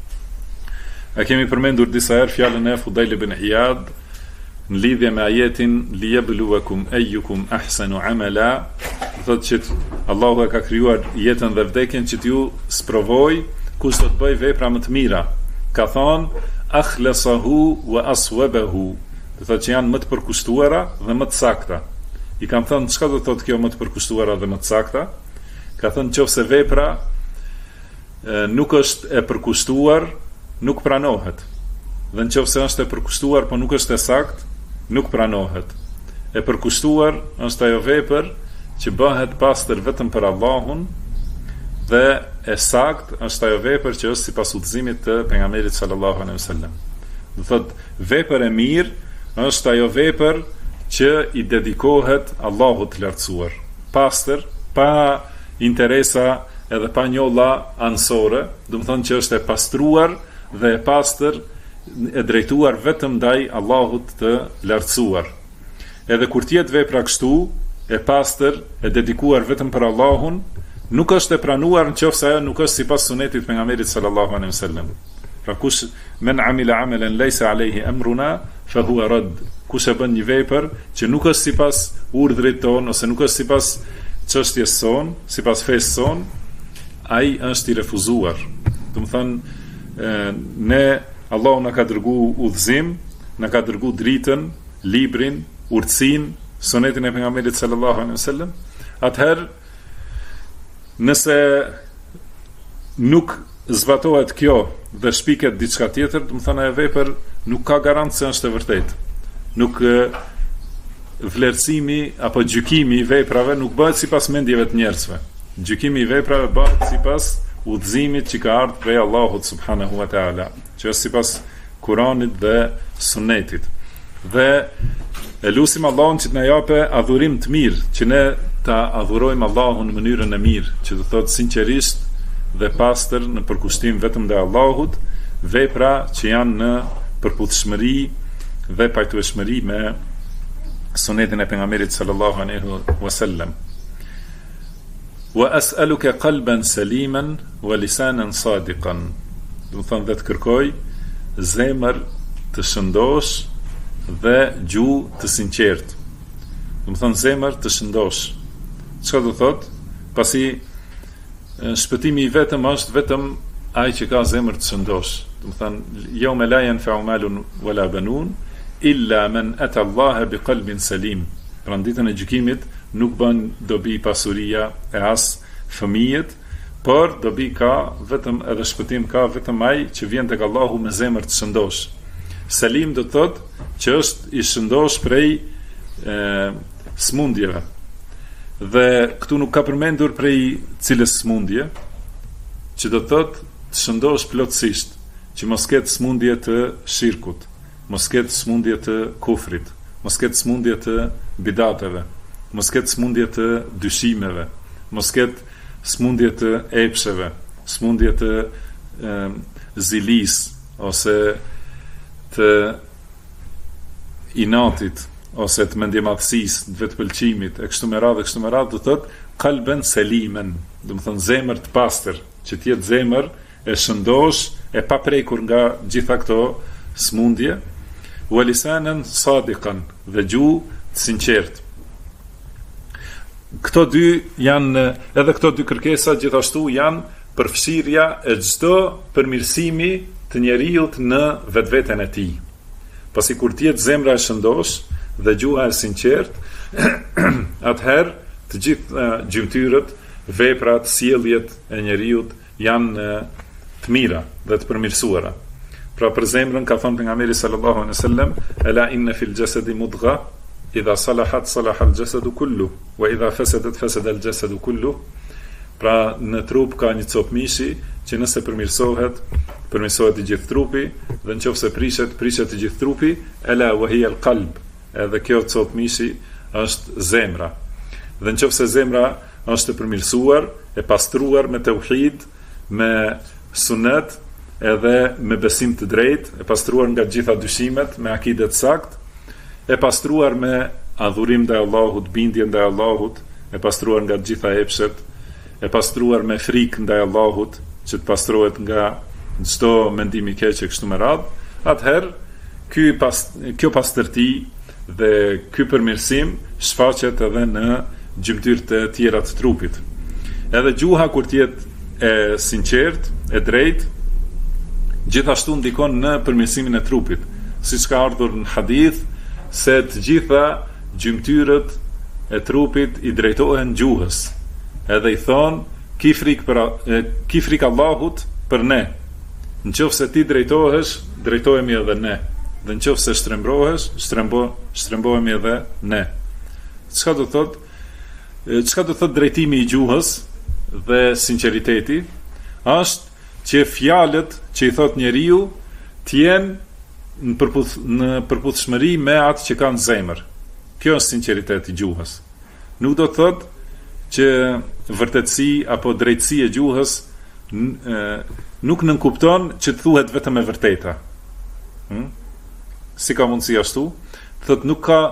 S2: A kemi përmendur disa herë fjalën e Fudail ibn Iyad në lidhje me ajetin liyabluwakum ayyukum ahsanu amala, thotë që Allahu e ka krijuar jetën dhe vdekjen që t'ju sprovoj kush do të bëj vepra më të mira. Ka thonë akhlasahu wa aswabahu, do thotë që janë më të përkushtuara dhe më të sakta. I kam thënë çka do thotë kjo më të përkushtuara dhe më të sakta? Ka thënë nëse vepra nuk është e përkushtuar, nuk pranohet. Dhe nëse është e përkushtuar po nuk është e saktë, nuk pranohet. E përkushtuar është ajo vepër që bëhet pastër vetëm për Allahun, dhe e saktë është ajo vepër që është sipas udhëzimit të pejgamberit sallallahu alaihi wasallam. Do thotë vepër e mirë është ajo vepër që i dedikohet Allahut të lartësuar, pastër, pa interesa edhe pa njolla anësore, do të thonë që është e pastruar dhe e pastër, e drejtuar vetëm ndaj Allahut të lartësuar. Edhe kur të jetë vepra kështu, e pastër, e dedikuar vetëm për Allahun, nuk është e pranuar nëse ajo nuk është sipas sunetit pejgamberit sallallahu alaihi wasallam. Pra kush men amila amalan laysa alayhi amruna fa huwa radd. Kush e bën një vepër që nuk është sipas urdhrit ton ose nuk është sipas çështjes son, sipas fesë son, ai është i refuzuar. Do të thonë ne Allahu na ka dërguar udhëzim, na ka dërguar dritën, librin, urtësinë, sunetin e pejgamberit sallallahu alaihi wasallam. Atëherë nëse nuk zbatohet kjo dhe shpiket diçka tjetër, do të thonë ajo vepër nuk ka garantë se është e vërtetë. Nuk vlerësimi apo gjykimi i veprave nuk bëhet sipas mendjeve të njerëzve. Gjykimi i veprave bëhet sipas udhëzimit që ka ardhur prej Allahut subhanahu wa taala, që është sipas Kuranit dhe Sunetit. Dhe e lutim Allahun që të na japë adhurim të mirë, që ne ta adhurojmë Allahun në mënyrën e mirë, që do thotë sinqerisht dhe pastër në përkushtim vetëm ndaj Allahut, vepra që janë në përputhshmëri dhe pajtueshmëri me sunetin e pejgamberit sallallahu alaihi wasallam. Wa as'aluka qalban saliman wa lisanan sadiqan. Do të thonë dhe të kërkoj zemër të shëndosh dhe gjuhë të sinqertë. Do të thonë zemër të shëndosh. Çka do thotë? Pasi shpëtimi i vetëm është vetëm ai që ka zemër të shëndosh. Do të thonë yawma la yanfa'u malun wala banun illa man ata Allah biqalbin salim. Pra ditën e gjykimit nuk bën dobi pasuria e as fëmijët, por dobi ka vetëm edhe shpëtim ka vetëm ai që vjen tek Allahu me zemër të shëndosh. Salim do të thotë që është i shëndosh prej smundjeve. Dhe këtu nuk ka përmendur prej cilës smundje, që do të thotë të shëndosh plotësisht, që mos ketë smundje të shirkut, mos ketë smundje të kufrit, mos ketë smundje të bidateve, mos ketë smundje të dyshimeve, mos ketë smundje të epsheve, smundje të zilis, ose të inatit, ose të mendjemadhësisë, të vetëpëlqimit, e kështu me radhë, do thotë qalben salimen, do të thonë zemër të pastër, që të jetë zemër e shëndosh, e paprekur nga gjitha këto smundje, wa lisanan sadiqan, dhe gjuhë të sinqertë. Këto dy janë, edhe këto dy kërkesa gjithashtu janë përfshirja e çdo përmirësimi të njeriut në vetveten e tij. Pasi kur të jetë zemra e shëndosh dhe gjuha e sinqertë, atëherë të gjitha gjymtyrët, veprat, sjelljet e njeriut janë të mira dhe të përmirësuara. Pra për zemrën ka thënë pejgamberi sallallahu alaihi wasallam, ala inna fil jasadi mudgha idha salahat salaha al jasadu kullu wa idha fasadat fasada al jasadu kullu. Pra në trup ka një copë mishi që nëse përmirësohet i gjithë trupi, dhe nëse prishet i gjithë trupi, ala wa hiya al qalb. Edhe kjo copë mishi është zemra. Dhe nëse zemra është e përmirësuar, e pastruar me tauhid, me sunet, edhe me besim të drejt, e pastruar nga gjitha dyshimet, me akide të sakt, e pastruar me adhurim ndaj Allahut, bindje ndaj Allahut, e pastruar nga gjitha epshet, e pastruar me frikë ndaj Allahut, që të pastrohet nga çdo mendim i keq e kështu me radhë, atëherë kjo pastërti dhe ky përmirësim shfaqet edhe në gjymtyrët e tjera të trupit. Edhe gjuha kur të jetë e sinqert, e drejt, gjithashtu ndikon në përmirësimin e trupit, siç ka ardhur në hadith se të gjitha gjymtyrët e trupit i drejtohen gjuhës. Edhe i thon, ki frik Allahut për ne. Nëse ti drejtohesh, drejtohemi edhe ne. Dhe nëse shtrembrohesh, shtrembohemi edhe ne. Çka do thot drejtimi i gjuhës dhe sinqeriteti? Është që fjalët që i thot njeriu të jenë në përputhshmëri me atë që ka në zemër. Kjo është sinqeriteti i gjuhës. Nuk do të thot që vërtetësi apo drejtësi e gjuhës nuk nënkupton që të thuhet vetëm e vërteta. Si ka mundësi ashtu? Thot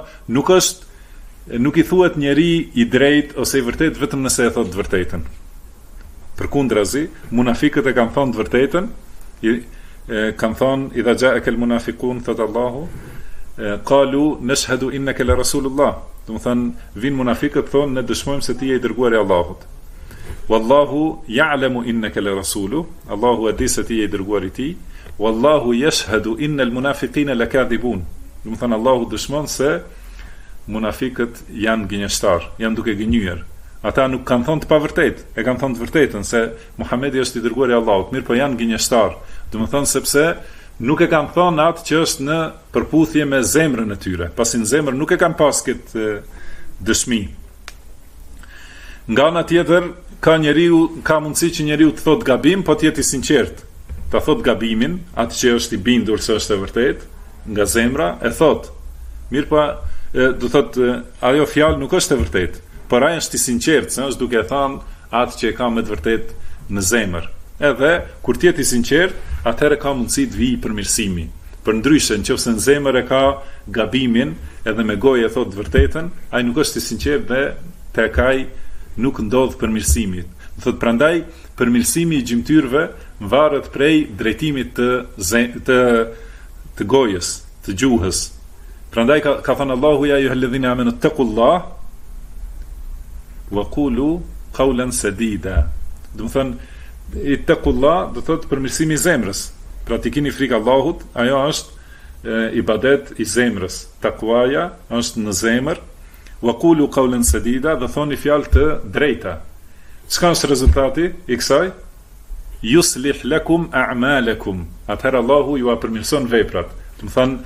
S2: nuk i thuhet njeri i drejt ose i vërtet vetëm nëse e thot të vërtetën. Përkundrazi, munafikët e kanë thonë të vërtetën, kanë thonë idha ja'aka al-munafiqun, thot Allahu, qalu nashhadu innaka la rasulullah. Do të thonë vin munafikët thonë ne dëshmojmë se ti je i dërguari i Allahut. Wallahu ya'lamu innaka la rasulu, Allahu e di se ti je i dërguari i tij. Wallahu yashhadu innal munafiqina lakadhibun. Do të thonë Allahu dëshmon se munafikët janë gënjeshtar, janë duke gënjur. ata nuk kanë thonë të pavërtet, e kanë thonë të vërtetën se Muhamedi është i dërguari i Allahut, mirë po janë gënjeshtar. Domethënë sepse nuk e kanë thonë atë që është në përputhje me zemrën e tyre, pasi në zemër nuk e kanë pas këtë dëshmi. Nga ana tjetër, ka mundësi që njeriu të thotë gabim, po të jetë i sinqert. Ta thotë gabimin, atë që është i bindur se është e vërtet, nga zemra, e thotë. Mirë po, do thotë ajo fjalë nuk është e vërtet, por ai është i sinqert, se është duke thënë atë që e ka me të vërtet në zemër. Edhe kur të jetë i sinqert, atëherë ka mundësi të vijë përmirësimi. Përndryshe, nëse në zemër e ka gabimin, edhe me gojë e thotë të vërtetën, ai nuk është i sinqert dhe tek ai nuk ndodh përmirësimi. Do thotë prandaj përmirësimi i gjymtyrëve varet prej drejtimit të gojës, të gjuhës. Prandaj ka thënë Allahu ja ayyuhalladhina amanu taqullah wa qulu qawlan sadida. Do të thonë ittaqullah do thotë përmirësimi i zemrës. Pra ti keni frikë Allahut, ajo është ibadet i zemrës. Takwaja është në zemër. Wa qulu qawlan sadida, do thoni fjalë të drejta. Çka është rezultati i kësaj? Yuslih lakum a'malakum. Atëherë Allahu ju përmirëson veprat. Do të thonë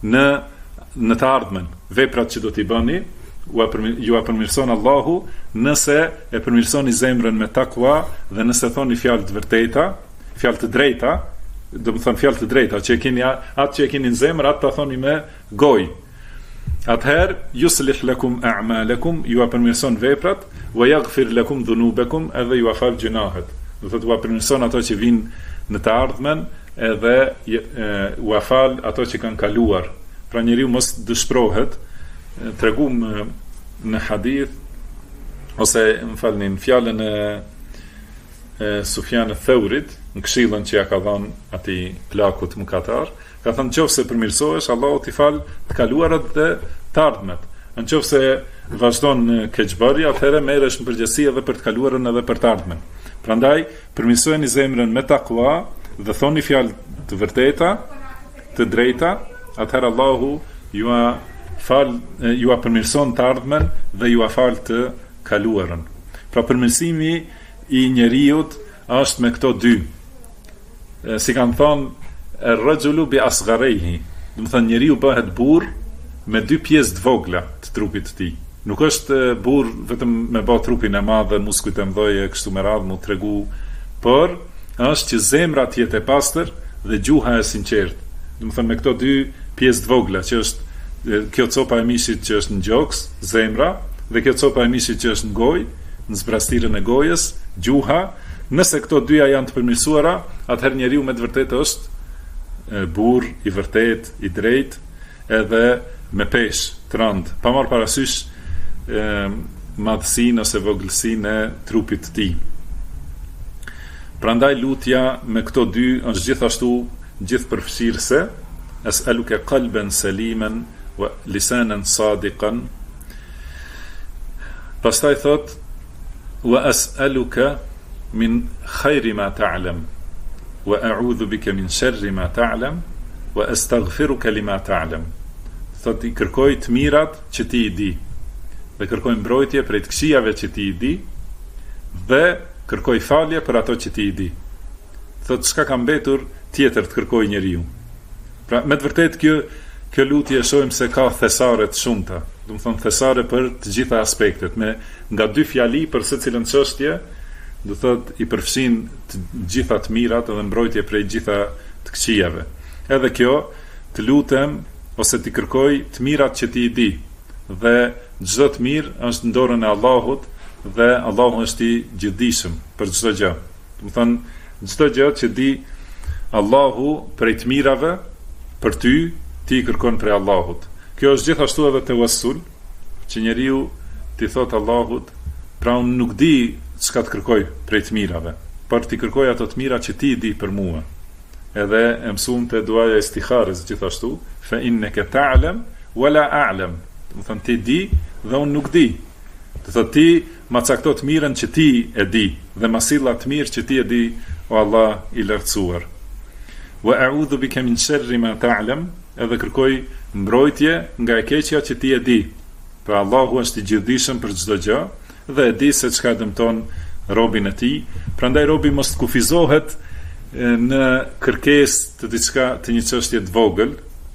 S2: në të ardhmen, veprat që do t'i bëni, ju përmirëson Allahu nëse e përmirësoni zemrën me takwa dhe nëse thoni fjalë të vërteta, fjalë të drejta, do të thonë fjalë të drejta, atë që e keni në zemër, atë ta thoni me gojë. Atëherë, yuslih lakum a'malakum, ju përmirëson veprat, wa yaghfir lakum dhunubakum, edhe ju fal gjunahet. Do thotë ju përmirëson ato që vinë në të ardhmen, edhe ju fal ato që kanë kaluar. Pra njeriu mos dëshpërohet. Tregum në hadith ose më falni në fjalën e Sufjan al-Thaurit, në këshillën që ja ka dhënë atij plakut mëkatar, ka thënë nëse përmirësohesh, Allahu t'i fal të kaluarat dhe të ardhmet. Nëse vazhdon në keqbërje, atëherë merresh në përgjegjësi edhe për të kaluarën edhe për të ardhmen. Prandaj përmirësojeni zemrën me takwa dhe thoni fjalë të vërteta, të drejta, atëherë Allahu ju përmirëson të ardhmen dhe ju fal të kaluarën. Pra përmirësimi i njeriut është me këto dy. Si kanë thonë ar-rajulu bi asgharihi, do të thonë njeriu bëhet burr me dy pjesë të vogla të trupit të tij. Nuk është burr vetëm me bë trupin e madh dhe muskujt e mëdhenj kështu me radhë mu tregu, por është që zemra të jetë e pastër dhe gjuha e sinqertë. Do të thonë me këto dy pjesë të vogla, që është kjo copa e mishit që është në gjoks, zemra, dhe kjo copa e mishit që është në gojë, në zbrastirën e gojës, gjuha. Nëse këto dyja janë të përmirësuara, atëherë njeriu me të vërtetë është burr i vërtet, i drejt, edhe me peshë të rënd, pa marrë parasysh madhësinë ose vogëlsinë e trupit të tij. Prandaj lutja me këto dy është gjithashtu gjithëpërfshirëse. As'aluka qalban saliman wa lisanan sadiqan. Pastaj thot wa as'aluka min khayri ma ta'lam wa a'udhu bika min sharri ma ta'lam wa astaghfiruka lima ta'lam. Thot i kërkoj të mirat që ti i di dhe kërkoj mbrojtje prej të këqijave që ti i di dhe kërkoj falje për ato që ti i di. Thot çka ka mbetur tjetër të kërkoj njeriu. Pra me të vërtet kjo lutje shohim se ka thesare të shumta, do të thonë thesare për të gjitha aspektet, me nga dy fjali për secilën çështje, do thotë i përfshin të gjitha të mirat edhe mbrojtje prej gjitha të këqijave. Edhe kjo të lutem ose të kërkoj të mirat që ti i di, dhe çdo të mirë është në dorën e Allahut dhe Allahu është i gjithdijshëm për çdo gjë. Do të thonë çdo gjë që di Allahu prej të mirave për ty, ti kërkon prej Allahut. Kjo është gjithashtu edhe tawassul, që njeriu ti thot Allahut, pra unë nuk di çka të kërkoj prej të mirave, por ti kërkoj ato të mira që ti di për mua. Edhe e mësuante duaja istikharës gjithashtu, fa innaka ta'lam wala a'lam. Do të thonë ti di dhe unë nuk di. Do thotë ti ma cakto të mirën që ti e di dhe ma silla të mirë që ti e di, o Allah i lartësuar. Wa a'udhu bika min sharri ma ta'lam, edhe kërkoj mbrojtje nga e keqja që ti e di. Pra Allahu është i gjithdijshëm për çdo gjë dhe e di se çka dëmton robin e tij. Prandaj robi mos të kufizohet në kërkesë të diçka, të një çështje të vogël,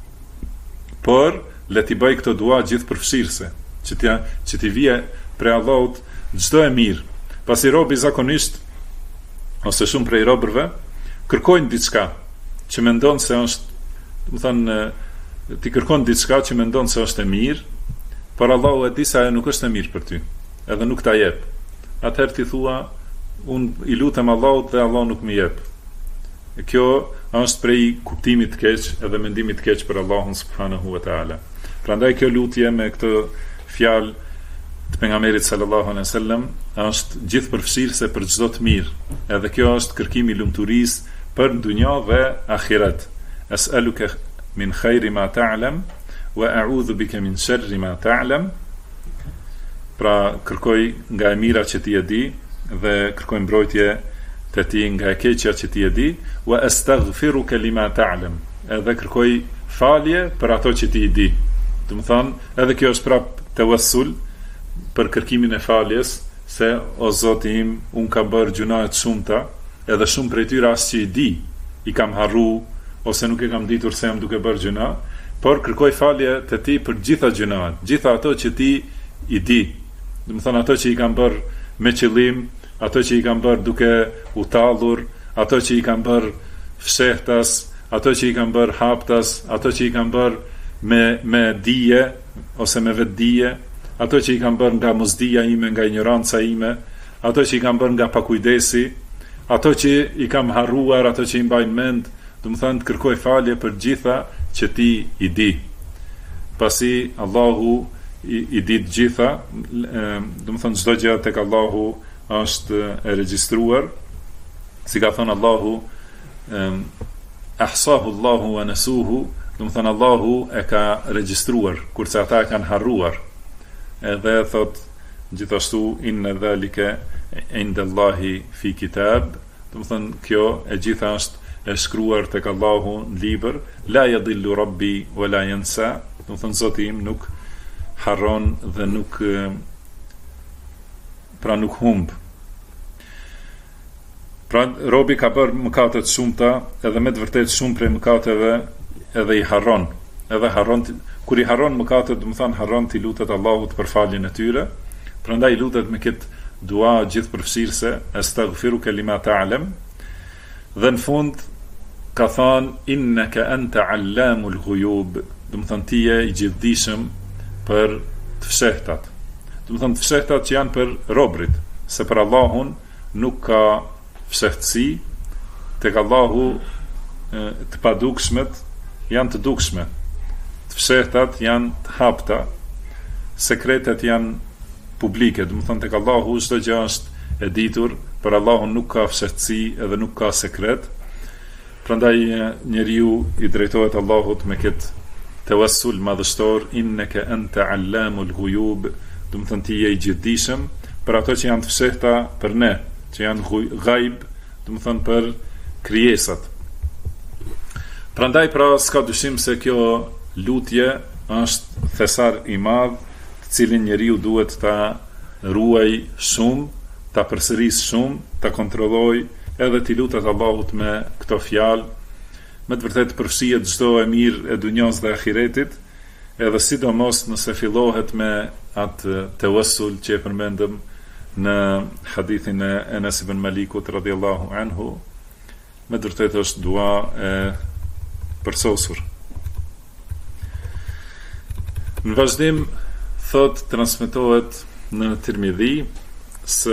S2: por le t'i bëj këto dua gjithë përfshirëse, që t'i vije prej Allahut çdo e mirë. Pasi robi zakonisht ose shumë prej robërve kërkojnë diçka që mendon se është, do të thonë, ti kërkon diçka që mendon se është e mirë, por Allahu e di se ajo nuk është e mirë për ty, edhe nuk ta jep. Atëherë ti thua, unë i lutem Allahut dhe Allah nuk më jep. E kjo është prej kuptimit të keq edhe mendimit të keq për Allahun subhanahu wa taala. Prandaj kjo lutje me këtë fjalë të pejgamberit sallallahu alaihi wasallam është gjithëpërfshirëse për çdo të mirë. Edhe kjo është kërkimi i lumturisë për dunja dhe ahiret. Es'aluka min khayri ma ta'lam wa a'udhu bika min sharri ma ta'lam. Pra kërkoj nga e mira që ti e di dhe kërkoj mbrojtje te ti nga e keqja që ti e di, wa astaghfiruka lima ta'lam. Edhe kërkoj falje për ato që ti i di. Do të thonë, edhe kjo është prap tawassul për kërkimin e faljes, se o Zoti im, unë kam bërë gjuna të shumta, edhe shumë prej tyre as që i di, i kam harru, ose nuk e kam ditur se jam duke bërë gjuna, por kërkoj falje të ti për gjitha gjunaat, gjitha ato që ti i di. Do të thonë, ato që i kam bërë me qëllim, ato që i kam bërë duke u tallur, ato që i kam bërë fshehtas, ato që i kam bërë haptas, ato që i kam bërë me dije ose me vetdije, ato që i kam bërë nga mosdia ime, nga ignoranca ime, ato që i kam bërë nga pakujdesi, ato që i kam harruar, ato që i mbajnë mend. Do të thonë, kërkoj falje për gjitha që ti i di. Pasi Allahu i di të gjitha, do të thonë çdo gjë tek Allahu është e regjistruar, si ka thënë Allahu, ahsahu Allahu wa nasuhu, do të thonë Allahu e ka regjistruar, kurse ata e kanë harruar. Edhe thot gjithashtu inna dhalika inda Allahi fi kitab, do të thonë kjo e gjitha është e shkruar tek Allahu në libër, la yadillu rabbi wa la yansa, do të thonë Zoti im nuk harron dhe nuk humb. Pra robi ka bërë mëkate të shumta, edhe me të vërtetë shumë prej mëkateve edhe i harron. Edhe harron, kur i harron mëkatet, do të thonë harron ti lutet Allahut për faljen e tyre. Prandaj lutet me këtë dua gjithëpërfshirëse, astaghfiruka lima ta'lam. Dhe në fund ka thënë innaka anta allamul ghuyub, do të thonë ti je i gjithdijshëm për të fshehtat. Do të thonë të fshehtat që janë për robrit, se për Allahun nuk ka fshehtësi, tek Allahu të padukshmet janë të dukshme, të fshehtat janë të hapta, sekretet janë publike. Do të thonë tek Allahu çdo gjë është e ditur, për Allahun nuk ka fshehtësi edhe nuk ka sekret. Prandaj njeriu i drejtohet Allahut me këtë tawassul madhështor, innaka anta allamul ghuyub, do të thonë ti je i gjithdijshëm për ato që janë të fshehta për ne, që janë ghaib, do të thonë për krijesat. Prandaj pra s'ka dyshim se kjo lutje është thesar i madh, të cilin njeriu duhet ta ruaj shumë, ta përsëris shumë, ta kontrolloj, edhe t'i lutet Allahut me këto fjalë, me të vërtetë përfshihet çdo e mirë e dunjos dhe ahiretit, edhe sidomos nëse fillohet me atë tawassul që e përmendëm në hadithin e Enes ibn Malikut radhiyallahu anhu, me të vërtetë është dua e përsosur. Në vazhdim thot transmetohet në Tirmidhi se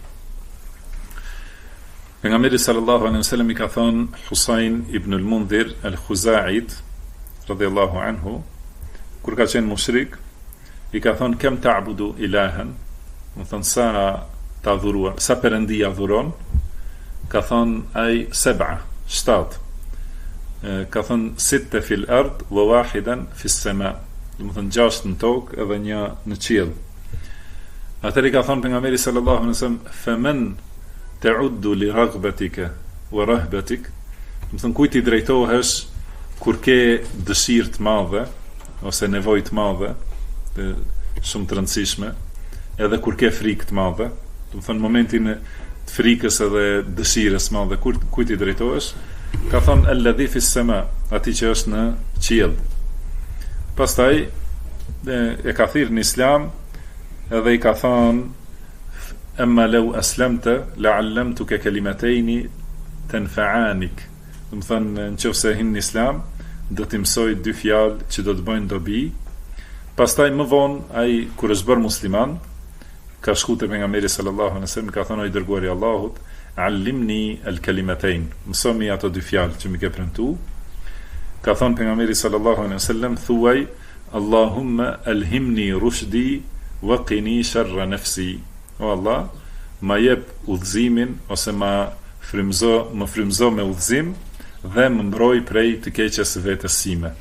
S2: pejgamberi sallallahu alaihi wasallam i ka thënë Husain ibn al-Mundhir al-Khuza'it radhiyallahu anhu, kur ka qenë mushrik, i ka thënë kem ta'budu ilahan, do të thonë sa ta adhuruar, sa perëndi adhuron, ka thënë ai 7, ka thënë 6 fil ard wa wahidan fis sama, do të thonë 6 në tokë edhe 1 në qiell. Atëri ka thënë pejgamberi sallallahu alaihi wasallam faman ta'uddu li raghbatika wa rahbatik, do të thonë kujt i drejtohesh kur ke dëshirë të madhe ose nevojë të madhe, shumë të rëndësishme, edhe kur ke frikë të madhe, do të thënë momentin të frikës edhe dëshirës së madhe, kur kujt i drejtohesh, ka thonë alladhi fis sama, ati që është në qiell. Pastaj e ka thirrë në Islam edhe i ka thonë amma law aslamta la'allamtuka kalimatayn tanfa'anik. Do të thënë nëse hin në Islam, do të mësoj dy fjalë që do të bëjnë dobi. Pastaj më vonë ai kur është bërë musliman, ka shku te pejgamberi sallallahu alaihi wasallam, ka thënë o i dërguari i Allahut, allimni al-kalimatayn, mësoni ato dy fjalë që më ke premtu. Ka thënë pejgamberi sallallahu alaihi wasallam, thuaj Allahumma alhimni rushdi wa qini sharra nafsi. O Allah, ma jep udhëzimin ose më frymëzo me udhëzim dhe më mbroj prej të keqes së vetes sime.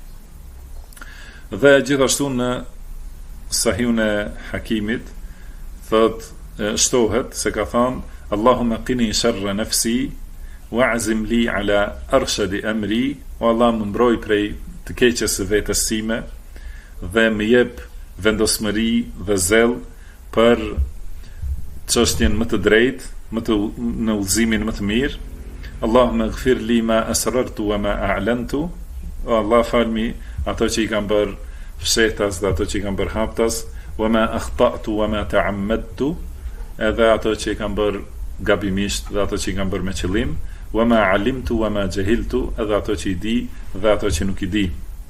S2: Dhe gjithashtu në Sahihun e Hakimit thot shtohet se ka thënë Allahumma qini sharra nafsi wa'zim li ala arshadi amri, o Allah më mbroj prej të keqes së vetes sime dhe më jep vendosmëri dhe zell për çështjen më të drejtë, në udhëzimin më të mirë. Allahumma ighfir li ma asrartu wa ma a'lantu, o Allah falmi ato që i kam bërë fshehtas dhe ato që i kam bërë haptas, wa ma akhta'tu wa ma ta'ammadtu, edhe ato që i kam bërë gabimisht dhe ato që i kam bërë me qëllim, wa ma alimtu wa ma jahiltu, edhe ato që i di dhe ato që nuk i di.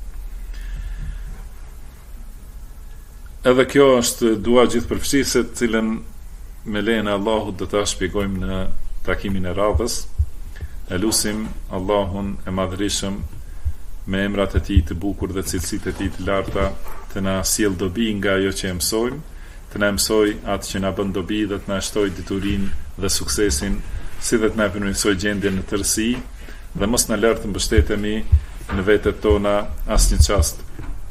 S2: Edhe kjo është dua gjithëpërfshirëse, të cilën me lejen e Allahut do ta shpjegojmë në takimin e radhës. E lusim Allahun e madhërisëm me emrat e tij të bukur dhe cilësitë e tij të larta të na sjell dobi nga ajo që e mësojmë, të na mësoj atë që na bën dobi dhe të na shtoj diturinë dhe suksesin, si dhe të na përmirësoj gjendjen në tërësi dhe mos na lër të mbështetemi në vetët tona asnjë çast.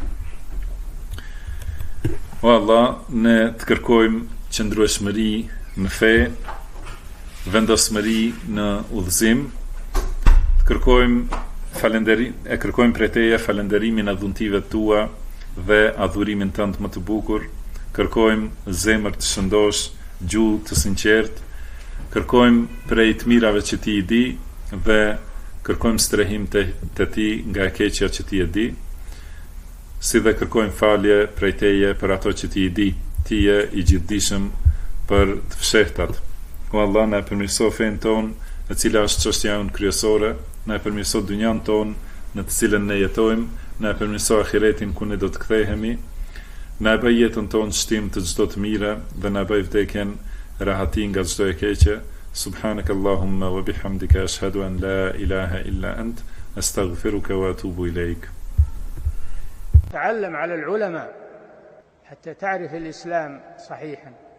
S2: O Allah, ne të kërkojmë qëndrueshmëri në fe, vendosmëri në udhëzim, të kërkojmë kërkojmë prej teje falënderimin e dhuntive tua dhe adhurimin tënd më të bukur, kërkojmë zemër të shëndosh, gjuhë të sinqert, kërkojmë prej të mirave që ti i di dhe kërkojmë strehim të ti nga e keqja që ti e di, si dhe kërkojmë falje prej teje për ato që ti i di. Ti je i gjithdijshëm për të fshehtat. O Allah, na përmirëso fen ton, e cila është çështja jonë kryesore, na përmirëso dynjan ton në të cilën ne jetojmë, na përmirëso ahiretin ku ne do të kthehemi, na bëj jetën tonë shtim të çdo të mire dhe na bëj vdekjen rahati nga çdo e keqe. Subhanakallahumma wa bihamdika ashhadu an la ilaha illa ant astaghfiruka wa atubu ilaik.
S1: تعلم على العلماء حتى تعرف الإسلام صحيحا.